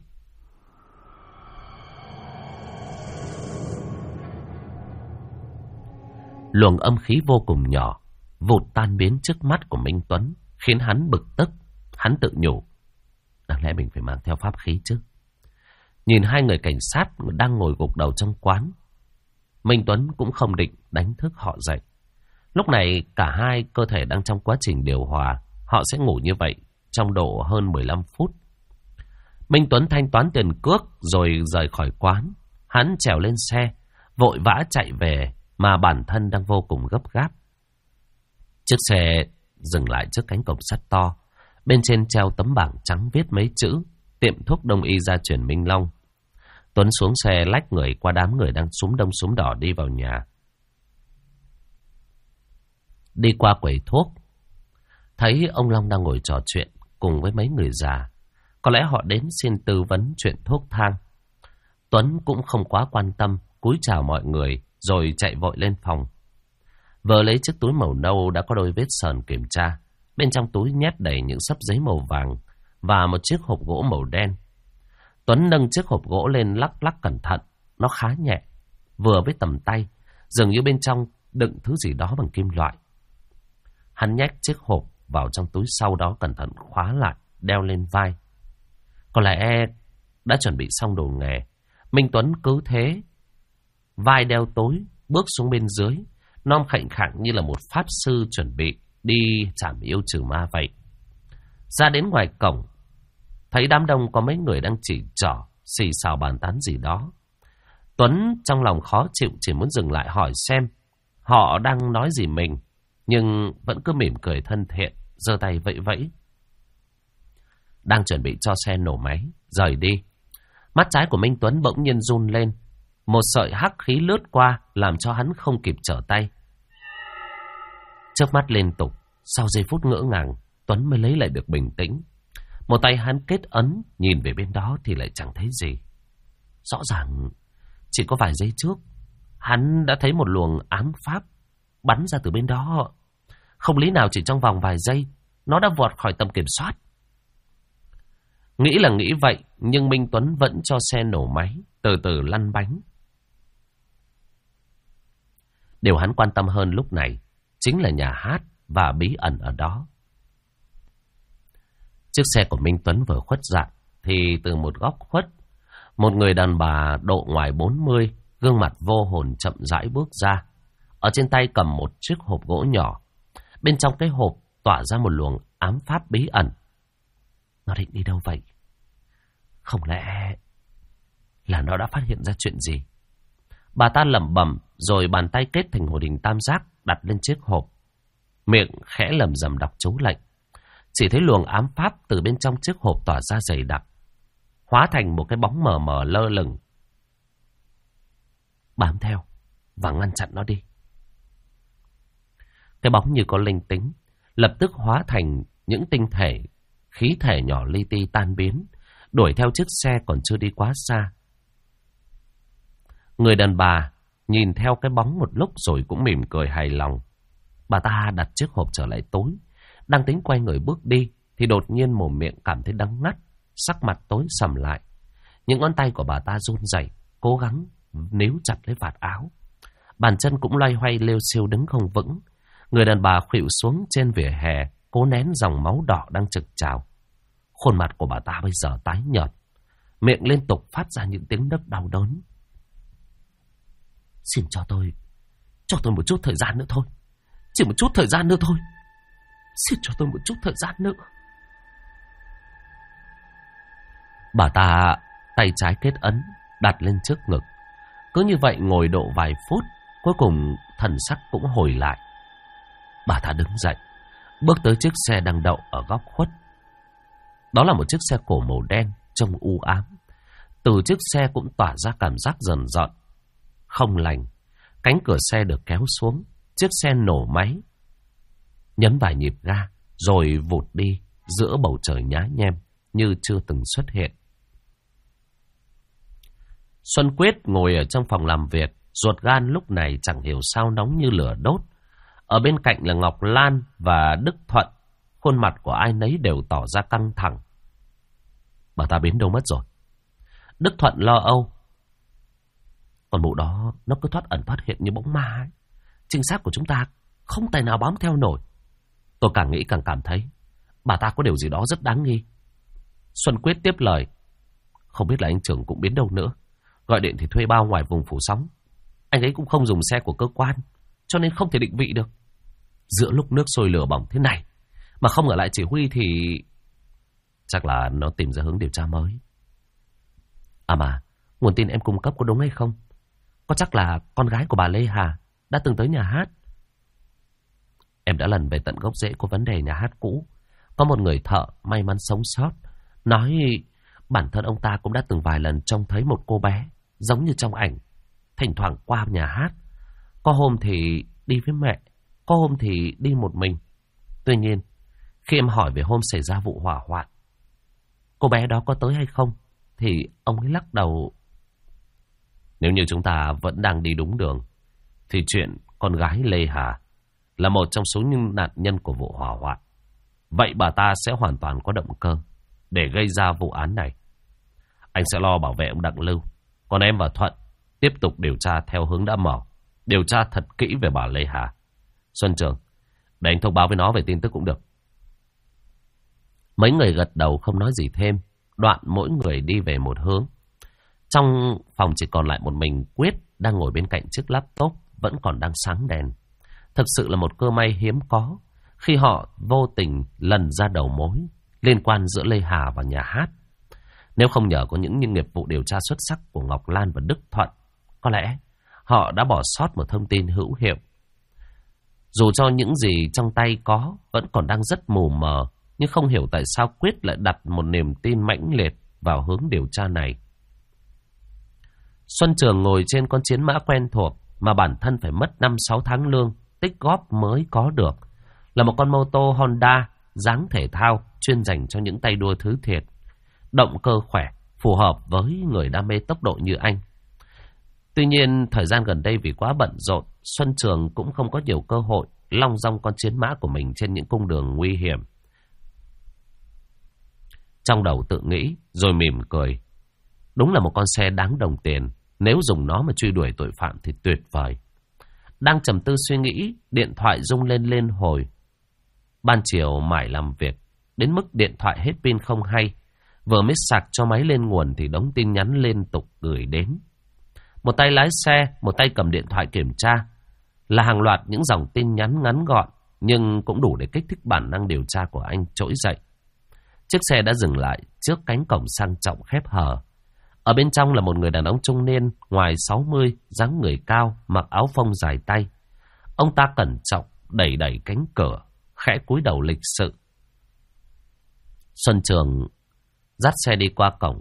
Luồng âm khí vô cùng nhỏ, vụt tan biến trước mắt của Minh Tuấn, khiến hắn bực tức. Hắn tự nhủ, đáng lẽ mình phải mang theo pháp khí chứ. Nhìn 2 người cảnh sát đang ngồi gục đầu trong quán, Minh Tuấn cũng không định đánh thức họ dậy. Lúc này cả hai cơ thể đang trong quá trình điều hòa, họ sẽ ngủ như vậy trong độ hơn 15 phút. Minh Tuấn thanh toán tiền cước rồi rời khỏi quán. Hắn trèo lên xe, vội vã chạy về mà bản thân đang vô cùng gấp gáp. Chiếc xe dừng lại trước cánh cổng sắt to. Bên trên treo tấm bảng trắng viết mấy chữ: tiệm thuốc đông y gia truyền Minh Long. Tuấn xuống xe lách người qua đám người đang súm đông súm đỏ đi vào nhà. Đi qua quầy thuốc, thấy ông Long đang ngồi trò chuyện cùng với mấy người già. Có lẽ họ đến xin tư vấn chuyện thuốc thang. Tuấn cũng không quá quan tâm, cúi chào mọi người rồi chạy vội lên phòng. Vừa lấy chiếc túi màu nâu đã có đôi vết sờn kiểm tra. Bên trong túi nhét đầy những xấp giấy màu vàng và một chiếc hộp gỗ màu đen. Tuấn nâng chiếc hộp gỗ lên lắc lắc cẩn thận. Nó khá nhẹ, vừa với tầm tay, dường như bên trong đựng thứ gì đó bằng kim loại. Hắn nhét chiếc hộp vào trong túi, sau đó cẩn thận khóa lại, đeo lên vai. Có lẽ đã chuẩn bị xong đồ nghề. Minh Tuấn cứ thế, vai đeo túi, bước xuống bên dưới, non khệnh khạng như là một pháp sư chuẩn bị đi trảm yêu trừ ma vậy. Ra đến ngoài cổng, thấy đám đông có mấy người đang chỉ trỏ, xì xào bàn tán gì đó. Tuấn trong lòng khó chịu, chỉ muốn dừng lại hỏi xem họ đang nói gì mình, nhưng vẫn cứ mỉm cười thân thiện, giơ tay vẫy vẫy. Đang chuẩn bị cho xe nổ máy, rời đi. Mắt trái của Minh Tuấn bỗng nhiên run lên. Một sợi hắc khí lướt qua, làm cho hắn không kịp trở tay. Chớp mắt liên tục, sau giây phút ngỡ ngàng, Tuấn mới lấy lại được bình tĩnh. Một tay hắn kết ấn, nhìn về bên đó thì lại chẳng thấy gì. Rõ ràng, chỉ có vài giây trước, hắn đã thấy một luồng ám pháp bắn ra từ bên đó. Không lý nào chỉ trong vòng vài giây, nó đã vọt khỏi tầm kiểm soát. Nghĩ là nghĩ vậy, nhưng Minh Tuấn vẫn cho xe nổ máy, từ từ lăn bánh. Điều hắn quan tâm hơn lúc này chính là nhà hát và bí ẩn ở đó. Chiếc xe của Minh Tuấn vừa khuất dạng, thì từ một góc khuất, một người đàn bà độ ngoài 40, gương mặt vô hồn chậm rãi bước ra. Ở trên tay cầm một chiếc hộp gỗ nhỏ. Bên trong cái hộp tỏa ra một luồng ám pháp bí ẩn. Nó định đi đâu vậy? Không lẽ là nó đã phát hiện ra chuyện gì? Bà ta lẩm bẩm rồi bàn tay kết thành một hình tam giác đặt lên chiếc hộp. Miệng khẽ lẩm rẩm đọc chú lệnh. Chỉ thấy luồng ám pháp từ bên trong chiếc hộp tỏa ra dày đặc, hóa thành một cái bóng mờ mờ lơ lửng. Bám theo và ngăn chặn nó đi. Cái bóng như có linh tính, lập tức hóa thành những tinh thể, khí thể nhỏ li ti tan biến, đuổi theo chiếc xe còn chưa đi quá xa. Người đàn bà nhìn theo cái bóng một lúc rồi cũng mỉm cười hài lòng. Bà ta đặt chiếc hộp trở lại túi, đang tính quay người bước đi, thì đột nhiên mồm miệng cảm thấy đắng ngắt, sắc mặt tối sầm lại. Những ngón tay của bà ta run rẩy, cố gắng níu chặt lấy vạt áo. Bàn chân cũng loay hoay lêu xêu đứng không vững. Người đàn bà khuỵu xuống trên vỉa hè, cố nén dòng máu đỏ đang trực trào. Khuôn mặt của bà ta bây giờ tái nhợt, miệng liên tục phát ra những tiếng nấc đau đớn. Xin cho tôi một chút thời gian nữa thôi. Chỉ một chút thời gian nữa thôi. Xin cho tôi một chút thời gian nữa. Bà ta tay trái kết ấn, đặt lên trước ngực. Cứ như vậy ngồi độ vài phút, cuối cùng thần sắc cũng hồi lại. Bà ta đứng dậy, bước tới chiếc xe đang đậu ở góc khuất. Đó là một chiếc xe cổ màu đen, trông u ám. Từ chiếc xe cũng tỏa ra cảm giác dần dọn, không lành. Cánh cửa xe được kéo xuống, chiếc xe nổ máy, nhấn vài nhịp ga, rồi vụt đi giữa bầu trời nhá nhem như chưa từng xuất hiện. Xuân Quyết ngồi ở trong phòng làm việc, ruột gan lúc này chẳng hiểu sao nóng như lửa đốt. Ở bên cạnh là Ngọc Lan và Đức Thuận, khuôn mặt của ai nấy đều tỏ ra căng thẳng. Bà ta biến đâu mất rồi? Đức Thuận lo âu. Còn mụ đó nó cứ thoát ẩn thoát hiện như bóng ma ấy. Trinh sát của chúng ta không tài nào bám theo nổi. Tôi càng nghĩ càng cảm thấy bà ta có điều gì đó rất đáng nghi. Xuân Quyết tiếp lời. Không biết là anh trưởng cũng biến đâu nữa. Gọi điện thì thuê bao ngoài vùng phủ sóng. Anh ấy cũng không dùng xe của cơ quan, cho nên không thể định vị được. Giữa lúc nước sôi lửa bỏng thế này mà không ở lại chỉ huy thì chắc là nó tìm ra hướng điều tra mới. À mà, nguồn tin em cung cấp có đúng hay không? Có chắc là con gái của bà Lê Hà đã từng tới nhà hát? Em đã lần về tận gốc rễ của vấn đề nhà hát cũ. Có một người thợ may mắn sống sót nói bản thân ông ta cũng đã từng vài lần trông thấy một cô bé giống như trong ảnh, thỉnh thoảng qua nhà hát. Có hôm thì đi với mẹ, có hôm thì đi một mình. Tuy nhiên, khi em hỏi về hôm xảy ra vụ hỏa hoạn, cô bé đó có tới hay không, thì ông ấy lắc đầu. Nếu như chúng ta vẫn đang đi đúng đường, thì chuyện con gái Lê Hà là một trong số những nạn nhân của vụ hỏa hoạn. Vậy bà ta sẽ hoàn toàn có động cơ để gây ra vụ án này. Anh sẽ lo bảo vệ ông Đặng Lưu, còn em và Thuận tiếp tục điều tra theo hướng đã mở, điều tra thật kỹ về bà Lê Hà. Xuân Trường, để anh thông báo với nó về tin tức cũng được. Mấy người gật đầu không nói gì thêm, đoạn mỗi người đi về một hướng. Trong phòng chỉ còn lại một mình Quyết đang ngồi bên cạnh chiếc laptop vẫn còn đang sáng đèn. Thực sự là một cơ may hiếm có khi họ vô tình lần ra đầu mối liên quan giữa Lê Hà và nhà hát. Nếu không nhờ có những nghiệp vụ điều tra xuất sắc của Ngọc Lan và Đức Thuận, có lẽ họ đã bỏ sót một thông tin hữu hiệu. Dù cho những gì trong tay có vẫn còn đang rất mù mờ, nhưng không hiểu tại sao Quyết lại đặt một niềm tin mãnh liệt vào hướng điều tra này. Xuân Trường ngồi trên con chiến mã quen thuộc mà bản thân phải mất 5-6 tháng lương tích góp mới có được, là một con mô tô Honda dáng thể thao chuyên dành cho những tay đua thứ thiệt. Động cơ khỏe, phù hợp với người đam mê tốc độ như anh. Tuy nhiên, thời gian gần đây vì quá bận rộn, Xuân Trường cũng không có nhiều cơ hội long dong con chiến mã của mình trên những cung đường nguy hiểm. Trong đầu tự nghĩ, rồi mỉm cười. Đúng là một con xe đáng đồng tiền, nếu dùng nó mà truy đuổi tội phạm thì tuyệt vời. Đang trầm tư suy nghĩ, điện thoại rung lên liên hồi. Ban chiều mải làm việc, đến mức điện thoại hết pin không hay. Vừa mới sạc cho máy lên nguồn thì đống tin nhắn liên tục gửi đến. Một tay lái xe, một tay cầm điện thoại kiểm tra. Là hàng loạt những dòng tin nhắn ngắn gọn, nhưng cũng đủ để kích thích bản năng điều tra của anh trỗi dậy. Chiếc xe đã dừng lại trước cánh cổng sang trọng khép hờ. Ở bên trong là một người đàn ông trung niên, ngoài 60, dáng người cao, mặc áo phông dài tay. Ông ta cẩn trọng đẩy đẩy cánh cửa, khẽ cúi đầu lịch sự. Xuân Trường dắt xe đi qua cổng.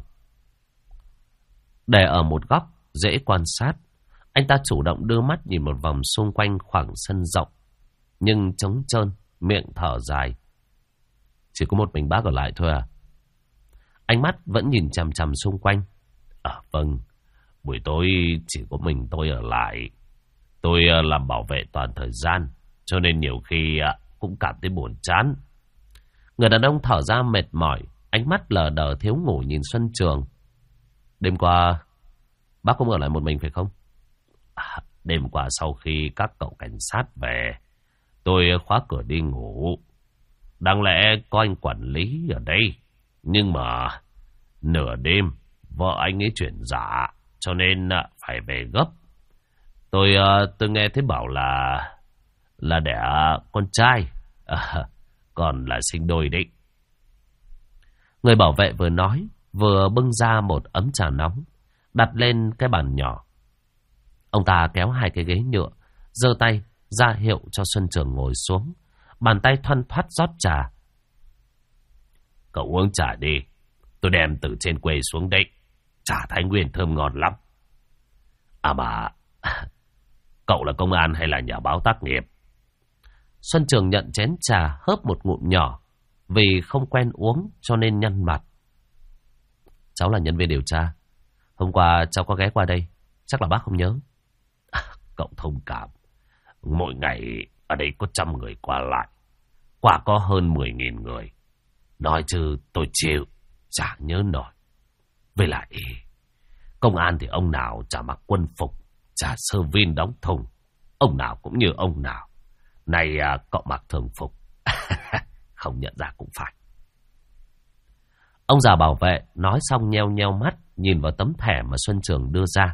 Để ở một góc, dễ quan sát, anh ta chủ động đưa mắt nhìn một vòng xung quanh khoảng sân rộng, nhưng trống trơn, miệng thở dài. Chỉ có một mình bác ở lại thôi à? Ánh mắt vẫn nhìn chằm chằm xung quanh. Vâng, buổi tối chỉ có mình tôi ở lại. Tôi làm bảo vệ toàn thời gian, cho nên nhiều khi cũng cảm thấy buồn chán. Người đàn ông thở ra mệt mỏi, ánh mắt lờ đờ thiếu ngủ nhìn Xuân Trường. Đêm qua, bác cũng ở lại một mình phải không? Đêm qua sau khi các cậu cảnh sát về, tôi khóa cửa đi ngủ. Đáng lẽ có anh quản lý ở đây, nhưng mà nửa đêm vợ anh ấy chuyển dạ, cho nên phải về gấp. Tôi nghe thấy bảo là đẻ con trai, còn là sinh đôi đấy. Người bảo vệ vừa nói, vừa bưng ra một ấm trà nóng, đặt lên cái bàn nhỏ. Ông ta kéo hai cái ghế nhựa, giơ tay ra hiệu cho Xuân Trường ngồi xuống, bàn tay thoăn thoắt rót trà. Cậu uống trà đi, tôi đem từ trên quê xuống đấy. Trà Thái Nguyên thơm ngon lắm. Mà cậu là công an hay là nhà báo tác nghiệp? Xuân Trường nhận chén trà, hớp một ngụm nhỏ. Vì không quen uống cho nên nhăn mặt. Cháu là nhân viên điều tra. Hôm qua cháu có ghé qua đây, chắc là bác không nhớ. Cậu thông cảm. Mỗi ngày ở đây có 100 người qua lại, qua có hơn 10.000 người. Nói chứ tôi chịu, chả nhớ nổi. Với lại công an thì ông nào chả mặc quân phục, chả sơ vin đóng thùng. Ông nào cũng như ông nào. Này cậu mặc thường phục. Không nhận ra cũng phải. Ông già bảo vệ nói xong nheo nheo mắt, nhìn vào tấm thẻ mà Xuân Trường đưa ra.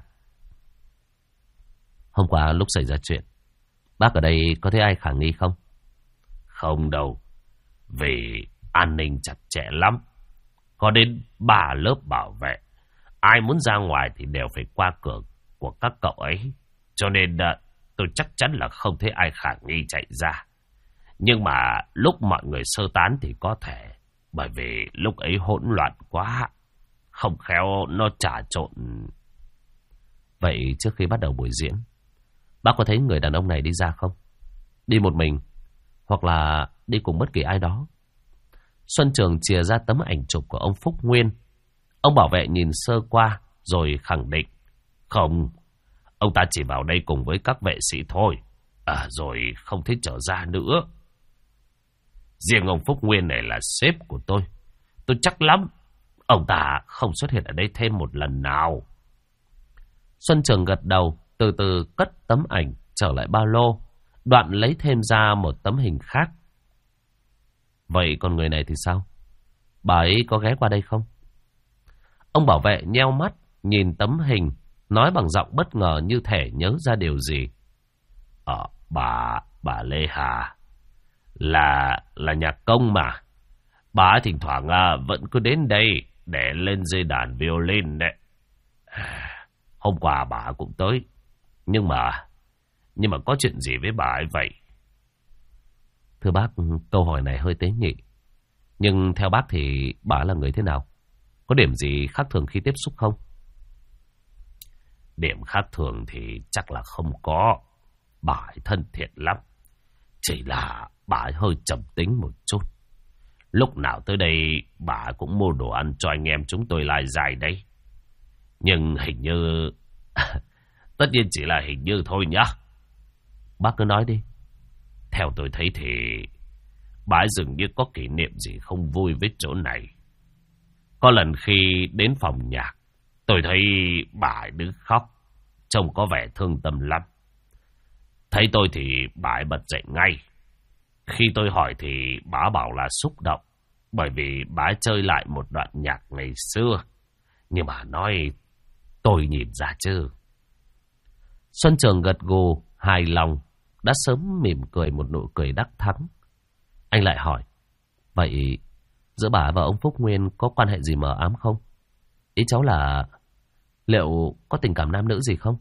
Hôm qua lúc xảy ra chuyện, bác ở đây có thấy ai khả nghi không? Không đâu, vì an ninh chặt chẽ lắm. Có đến 3 lớp bảo vệ. Ai muốn ra ngoài thì đều phải qua cửa của các cậu ấy. Cho nên tôi chắc chắn là không thấy ai khả nghi chạy ra. Nhưng mà lúc mọi người sơ tán thì có thể. Bởi vì lúc ấy hỗn loạn quá, không khéo nó trà trộn. Vậy trước khi bắt đầu buổi diễn, bác có thấy người đàn ông này đi ra không? Đi một mình, hoặc là đi cùng bất kỳ ai đó? Xuân Trường chìa ra tấm ảnh chụp của ông Phúc Nguyên. Ông bảo vệ nhìn sơ qua rồi khẳng định. Không, ông ta chỉ vào đây cùng với các vệ sĩ thôi. Rồi không thấy trở ra nữa. Riêng ông Phúc Nguyên này là sếp của tôi. Tôi chắc lắm ông ta không xuất hiện ở đây thêm một lần nào. Xuân Trường gật đầu, từ từ cất tấm ảnh trở lại ba lô, đoạn lấy thêm ra một tấm hình khác. Vậy còn người này thì sao? Bà ấy có ghé qua đây không? Ông bảo vệ nheo mắt nhìn tấm hình, nói bằng giọng bất ngờ như thể nhớ ra điều gì. Bà Lê Hà là nhạc công mà. Bà ấy thỉnh thoảng vẫn cứ đến đây để lên dây đàn violin đấy. Hôm qua bà cũng tới. Nhưng mà có chuyện gì với bà ấy vậy? Thưa bác, câu hỏi này hơi tế nhị. Nhưng theo bác thì bà là người thế nào? Có điểm gì khác thường khi tiếp xúc không? Điểm khác thường thì chắc là không có. Bà ấy thân thiện lắm. Chỉ là bà ấy hơi trầm tính một chút. Lúc nào tới đây bà cũng mua đồ ăn cho anh em chúng tôi lai dài đấy. Nhưng hình như... Tất nhiên chỉ là hình như thôi nhá. Bác cứ nói đi. Theo tôi thấy thì bà ấy dường như có kỷ niệm gì không vui với chỗ này. Có lần khi đến phòng nhạc, tôi thấy bà ấy đứng khóc, trông có vẻ thương tâm lắm. Thấy tôi thì bà ấy bật dậy ngay. Khi tôi hỏi thì bà bảo là xúc động, bởi vì bà ấy chơi lại một đoạn nhạc ngày xưa. Nhưng mà nói tôi nhìn ra chứ. Xuân Trường gật gù, hài lòng, đã sớm mỉm cười một nụ cười đắc thắng. Anh lại hỏi, vậy giữa bà và ông Phúc Nguyên có quan hệ gì mờ ám không? Ý cháu là Liệu có tình cảm nam nữ gì không?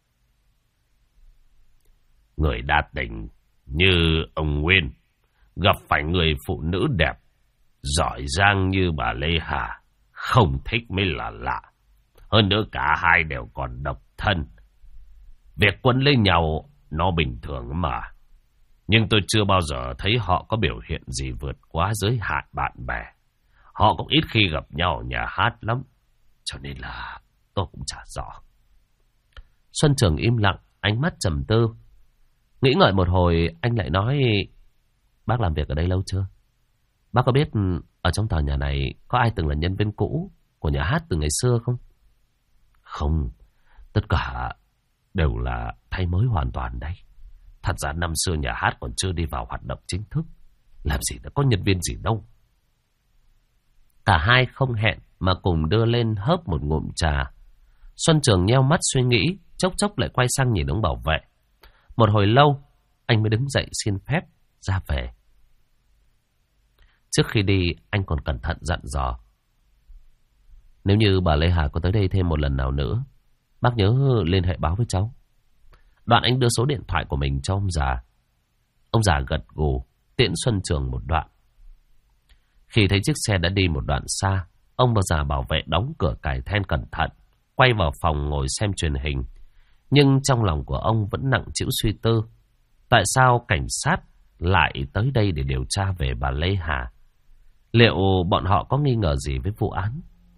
Người đa tình như ông Nguyên gặp phải người phụ nữ đẹp, giỏi giang như bà Lê Hà, không thích mới là lạ. Hơn nữa cả hai đều còn độc thân. Việc quấn lấy nhau nó bình thường mà. Nhưng tôi chưa bao giờ thấy họ có biểu hiện gì vượt quá giới hạn bạn bè. Họ cũng ít khi gặp nhau ở nhà hát lắm. Cho nên là tôi cũng chả rõ. Xuân Trường im lặng, ánh mắt trầm tư. Nghĩ ngợi một hồi, anh lại nói: bác làm việc ở đây lâu chưa? Bác có biết ở trong tòa nhà này có ai từng là nhân viên cũ của nhà hát từ ngày xưa không? Không, tất cả đều là thay mới hoàn toàn đấy. Thật ra năm xưa nhà hát còn chưa đi vào hoạt động chính thức. Làm gì đã có nhân viên gì đâu. Cả hai không hẹn mà cùng đưa lên hớp một ngụm trà. Xuân Trường nheo mắt suy nghĩ, chốc chốc lại quay sang nhìn ông bảo vệ. Một hồi lâu, anh mới đứng dậy xin phép ra về. Trước khi đi, anh còn cẩn thận dặn dò: nếu như bà Lê Hà có tới đây thêm một lần nào nữa, bác nhớ liên hệ báo với cháu. Đoạn anh đưa số điện thoại của mình cho ông già. Ông già gật gù, tiễn Xuân Trường một đoạn. Khi thấy chiếc xe đã đi một đoạn xa, ông già bảo vệ đóng cửa cài then cẩn thận, quay vào phòng ngồi xem truyền hình. Nhưng trong lòng của ông vẫn nặng trĩu suy tư. Tại sao cảnh sát lại tới đây để điều tra về bà Lê Hà? Liệu bọn họ có nghi ngờ gì với vụ án?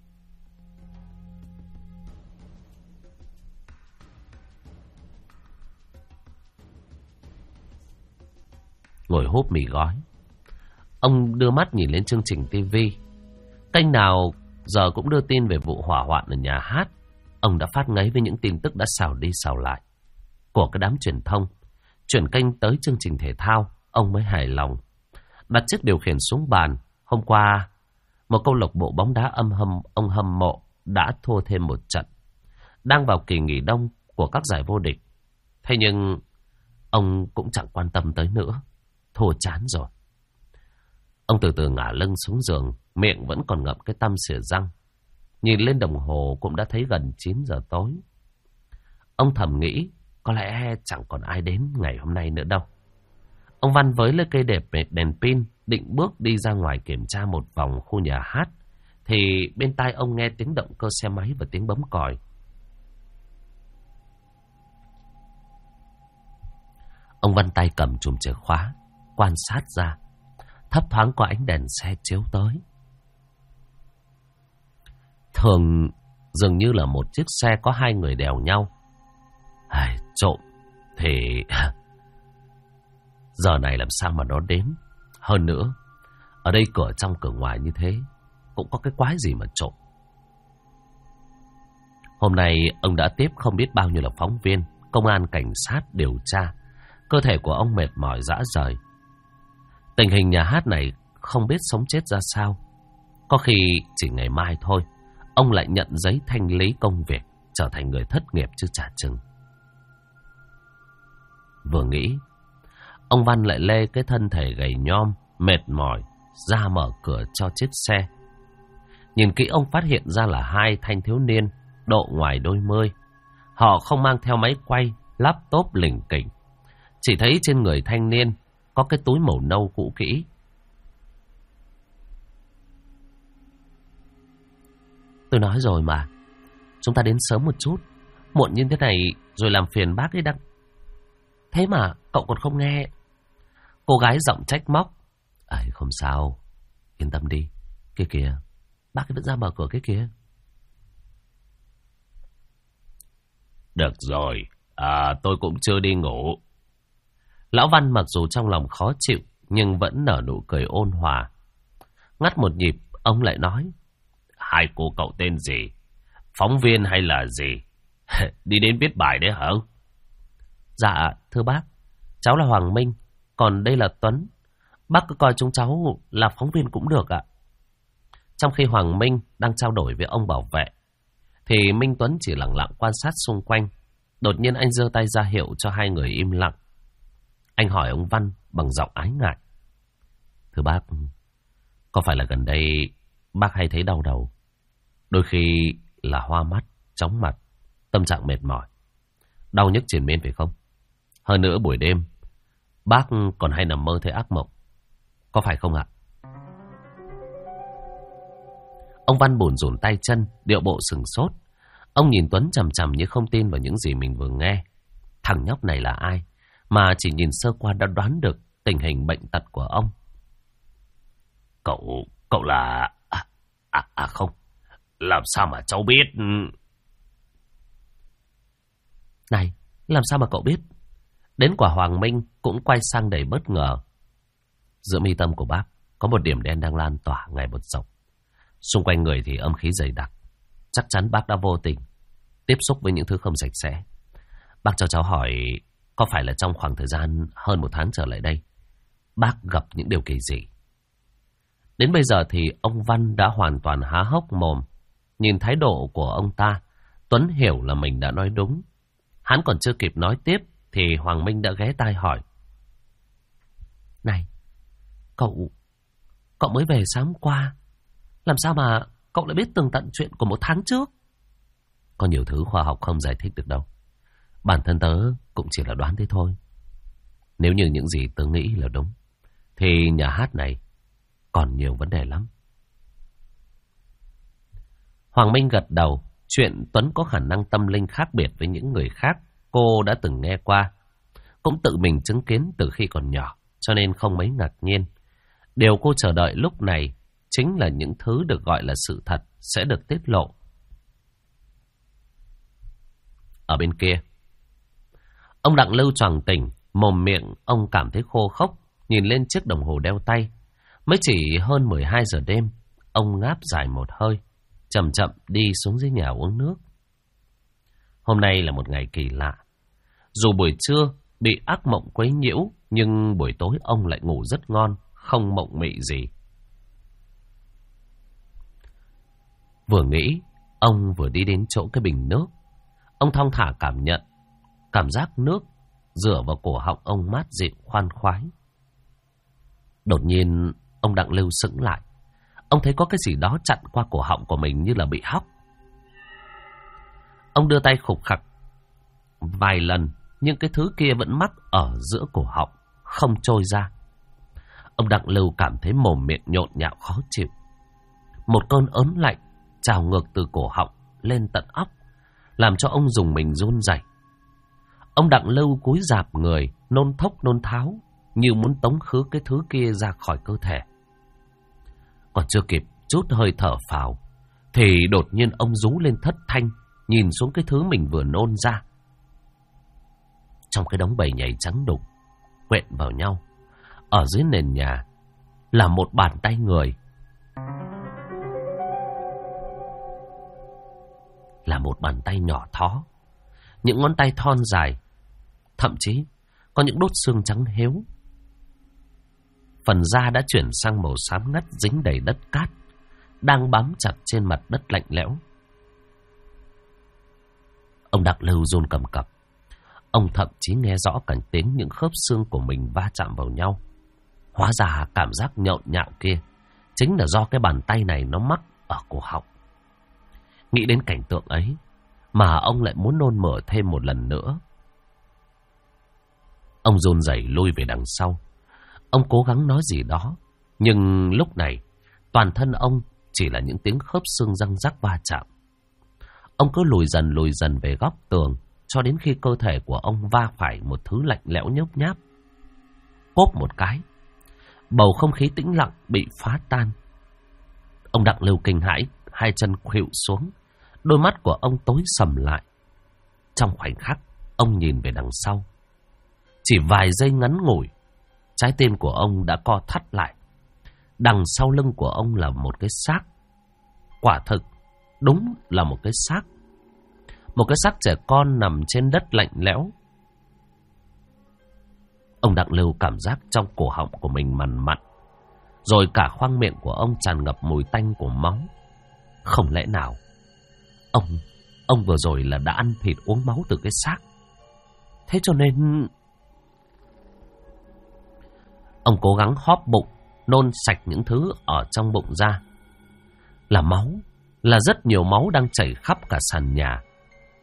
Ngồi húp mì gói, ông đưa mắt nhìn lên chương trình TV. Kênh nào giờ cũng đưa tin về vụ hỏa hoạn ở nhà hát. Ông đã phát ngấy với những tin tức đã xào đi xào lại của cái đám truyền thông. Chuyển kênh tới chương trình thể thao, ông mới hài lòng. Đặt chiếc điều khiển xuống bàn. Hôm qua, một câu lạc bộ bóng đá ông hâm mộ đã thua thêm một trận. Đang vào kỳ nghỉ đông của các giải vô địch. Thế nhưng ông cũng chẳng quan tâm tới nữa. Thua chán rồi. Ông từ từ ngả lưng xuống giường, miệng vẫn còn ngậm cái tăm xỉa răng. Nhìn lên đồng hồ cũng đã thấy gần 9 giờ tối. Ông thầm nghĩ có lẽ chẳng còn ai đến ngày hôm nay nữa đâu. Ông Văn với lấy cây đèn pin, định bước đi ra ngoài kiểm tra một vòng khu nhà hát. Thì bên tai ông nghe tiếng động cơ xe máy và tiếng bấm còi. Ông Văn tay cầm chùm chìa khóa, quan sát ra. Thấp thoáng có ánh đèn xe chiếu tới. Thường dường như là một chiếc xe có hai người đèo nhau. Trộm thì giờ này làm sao mà nó đến. Hơn nữa, ở đây cửa trong cửa ngoài như thế, cũng có cái quái gì mà trộm. Hôm nay ông đã tiếp không biết bao nhiêu là phóng viên, công an, cảnh sát điều tra. Cơ thể của ông mệt mỏi rã rời. Tình hình nhà hát này không biết sống chết ra sao. Có khi chỉ ngày mai thôi, ông lại nhận giấy thanh lý công việc, trở thành người thất nghiệp chứ chả chừng. Vừa nghĩ, ông Văn lại lê cái thân thể gầy nhom, mệt mỏi, ra mở cửa cho chiếc xe. Nhìn kỹ ông phát hiện ra là hai thanh thiếu niên, độ ngoài đôi mươi. Họ không mang theo máy quay, laptop lỉnh kỉnh. Chỉ thấy trên người thanh niên có cái túi màu nâu cũ kỹ. Tôi nói rồi mà, chúng ta đến sớm một chút. Muộn như thế này rồi làm phiền bác ấy đặng. Thế mà cậu còn không nghe. Cô gái giọng trách móc. Không sao, yên tâm đi. Kia kìa, bác ấy vẫn ra mở cửa cái kia. Được rồi, tôi cũng chưa đi ngủ. Lão Văn mặc dù trong lòng khó chịu, nhưng vẫn nở nụ cười ôn hòa. Ngắt một nhịp, ông lại nói: Hai cô cậu tên gì? Phóng viên hay là gì? Đi đến viết bài đấy hả? Dạ, thưa bác, cháu là Hoàng Minh, còn đây là Tuấn. Bác cứ coi chúng cháu là phóng viên cũng được ạ. Trong khi Hoàng Minh đang trao đổi với ông bảo vệ, thì Minh Tuấn chỉ lặng lặng quan sát xung quanh. Đột nhiên anh giơ tay ra hiệu cho hai người im lặng. Anh hỏi ông Văn bằng giọng ái ngại: Thưa bác, có phải là gần đây bác hay thấy đau đầu, đôi khi là hoa mắt, chóng mặt, tâm trạng mệt mỏi. Đau nhức triền miên phải không? Hơn nữa buổi đêm, bác còn hay nằm mơ thấy ác mộng. Có phải không ạ? Ông Văn bủn rủn tay chân, điệu bộ sừng sốt. Ông nhìn Tuấn chằm chằm như không tin vào những gì mình vừa nghe. Thằng nhóc này là ai mà chỉ nhìn sơ qua đã đoán được tình hình bệnh tật của ông? Cậu là... không. Làm sao mà cháu biết? Này, làm sao mà cậu biết? Đến quả Hoàng Minh cũng quay sang đầy bất ngờ. Giữa mi tâm của bác có một điểm đen đang lan tỏa ngày một rộng. Xung quanh người thì âm khí dày đặc. Chắc chắn bác đã vô tình tiếp xúc với những thứ không sạch sẽ. Bác cho cháu hỏi, có phải là trong khoảng thời gian hơn 1 tháng trở lại đây, bác gặp những điều kỳ dị? Đến bây giờ thì ông Văn đã hoàn toàn há hốc mồm. Nhìn thái độ của ông ta, Tuấn hiểu là mình đã nói đúng. Hắn còn chưa kịp nói tiếp thì Hoàng Minh đã ghé tai hỏi. Này, cậu mới về sáng qua, làm sao mà cậu lại biết tường tận chuyện của 1 tháng trước? Có nhiều thứ khoa học không giải thích được đâu. Bản thân tớ cũng chỉ là đoán thế thôi. Nếu như những gì tớ nghĩ là đúng, thì nhà hát này còn nhiều vấn đề lắm. Hoàng Minh gật đầu. Chuyện Tuấn có khả năng tâm linh khác biệt với những người khác, cô đã từng nghe qua, cũng tự mình chứng kiến từ khi còn nhỏ, cho nên không mấy ngạc nhiên. Điều cô chờ đợi lúc này chính là những thứ được gọi là sự thật sẽ được tiết lộ. Ở bên kia, ông Đặng Lưu choàng tỉnh, mồm miệng ông cảm thấy khô khốc, nhìn lên chiếc đồng hồ đeo tay. Mới chỉ hơn 12 giờ đêm, ông ngáp dài một hơi, chậm chậm đi xuống dưới nhà uống nước. Hôm nay là một ngày kỳ lạ. Dù buổi trưa bị ác mộng quấy nhiễu, nhưng buổi tối ông lại ngủ rất ngon, không mộng mị gì. Vừa nghĩ, ông vừa đi đến chỗ cái bình nước. Ông thong thả cảm nhận cảm giác nước rửa vào cổ họng ông mát dịu khoan khoái. Đột nhiên, ông Đặng Lưu sững lại. Ông thấy có cái gì đó chặn qua cổ họng của mình như là bị hóc. Ông đưa tay khục khặc vài lần, nhưng cái thứ kia vẫn mắc ở giữa cổ họng, không trôi ra. Ông Đặng Lưu cảm thấy mồm miệng nhộn nhạo khó chịu. Một cơn ớn lạnh trào ngược từ cổ họng lên tận óc, làm cho ông dùng mình run rẩy. Ông Đặng Lưu cúi rạp người, nôn thốc nôn tháo, như muốn tống khứ cái thứ kia ra khỏi cơ thể. Còn chưa kịp chút hơi thở phào, thì đột nhiên ông rú lên thất thanh, nhìn xuống cái thứ mình vừa nôn ra. Trong cái đống bầy nhầy trắng đục, quện vào nhau, ở dưới nền nhà là một bàn tay người. Là một bàn tay nhỏ thó, những ngón tay thon dài, thậm chí có những đốt xương trắng héo. Phần da đã chuyển sang màu xám ngắt dính đầy đất cát, đang bám chặt trên mặt đất lạnh lẽo. Ông Đặng Lưu run cầm cập. Ông thậm chí nghe rõ cảnh tiếng những khớp xương của mình va chạm vào nhau. Hóa ra cảm giác nhộn nhạo kia chính là do cái bàn tay này nó mắc ở cổ họng. Nghĩ đến cảnh tượng ấy mà ông lại muốn nôn mửa thêm một lần nữa. Ông run rẩy lui về đằng sau. Ông cố gắng nói gì đó, nhưng lúc này toàn thân ông chỉ là những tiếng khớp xương răng rắc va chạm. Ông cứ lùi dần về góc tường, cho đến khi cơ thể của ông va phải một thứ lạnh lẽo nhớp nháp. Cốp một cái, bầu không khí tĩnh lặng bị phá tan. Ông Đặng Lưu kinh hãi, hai chân khuỵu xuống, đôi mắt của ông tối sầm lại. Trong khoảnh khắc, ông nhìn về đằng sau. Chỉ vài giây ngắn ngủi, trái tim của ông đã co thắt lại. Đằng sau lưng của ông là một cái xác. Quả thực, đúng là một cái xác. Một cái xác trẻ con nằm trên đất lạnh lẽo. Ông Đặng Lưu cảm giác trong cổ họng của mình mằn mặn, rồi cả khoang miệng của ông tràn ngập mùi tanh của máu. Không lẽ nào ông vừa rồi là đã ăn thịt uống máu từ cái xác? Thế cho nên ông cố gắng hóp bụng, nôn sạch những thứ ở trong bụng ra. Là máu, là rất nhiều máu đang chảy khắp cả sàn nhà.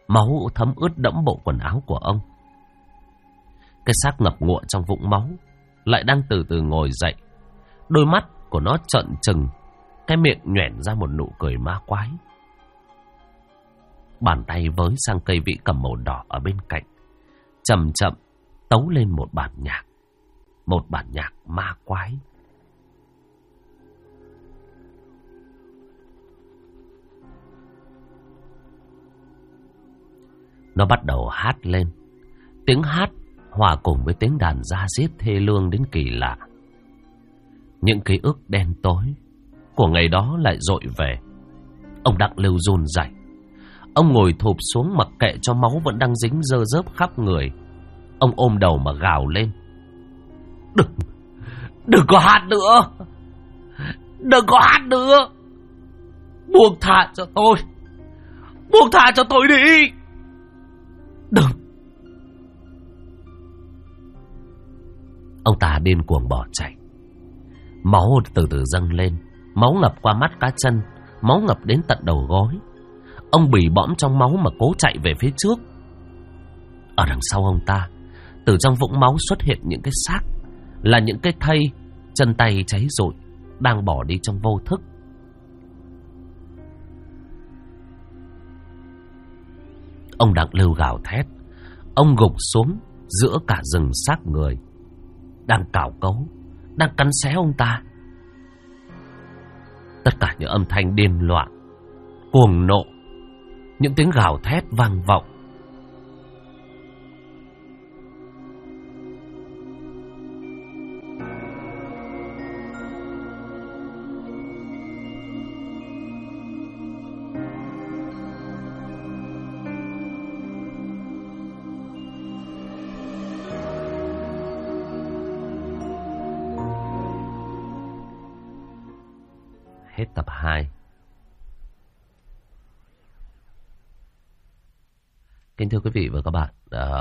Máu thấm ướt đẫm bộ quần áo của ông. Cái xác ngập ngụa trong vũng máu lại đang từ từ ngồi dậy. Đôi mắt của nó trợn trừng, cái miệng nhoẻn ra một nụ cười ma quái. Bàn tay với sang cây vĩ cầm màu đỏ ở bên cạnh, chậm chậm tấu lên một bản nhạc. Một bản nhạc ma quái. Nó bắt đầu hát lên. Tiếng hát hòa cùng với tiếng đàn da diết thê lương đến kỳ lạ. Những ký ức đen tối của ngày đó lại dội về. Ông Đặng Lưu run rẩy. Ông ngồi thụp xuống mặc kệ cho máu vẫn đang dính rơ rớp khắp người. Ông ôm đầu mà gào lên. Đừng có hát nữa. Đừng có hát nữa. Buông tha cho tôi. Buông tha cho tôi đi. Đừng. Ông ta điên cuồng bỏ chạy. Máu từ từ dâng lên. Máu ngập qua mắt cá chân. Máu ngập đến tận đầu gối. Ông bì bõm trong máu mà cố chạy về phía trước. Ở đằng sau ông ta, từ trong vũng máu xuất hiện những cái xác, là những cái thây, chân tay cháy rụi, đang bỏ đi trong vô thức. Ông Đặng Lưu gào thét. Ông gục xuống giữa cả rừng xác người đang cào cấu, đang cắn xé ông ta. Tất cả những âm thanh điên loạn, cuồng nộ, những tiếng gào thét vang vọng. Hết tập 2. Kính thưa quý vị và các bạn,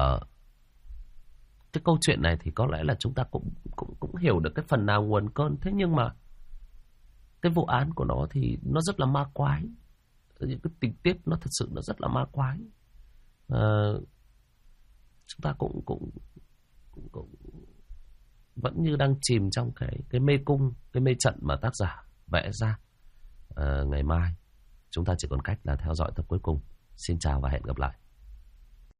cái câu chuyện này thì có lẽ là chúng ta cũng hiểu được cái phần nào nguồn cơn. Thế nhưng mà cái vụ án của nó thì nó rất là ma quái. Những cái tình tiết nó thật sự nó rất là ma quái. Chúng ta cũng vẫn như đang chìm trong cái mê cung, cái mê trận mà tác giả vẽ ra. Ngày mai chúng ta chỉ còn cách là theo dõi tập cuối cùng. Xin chào và hẹn gặp lại.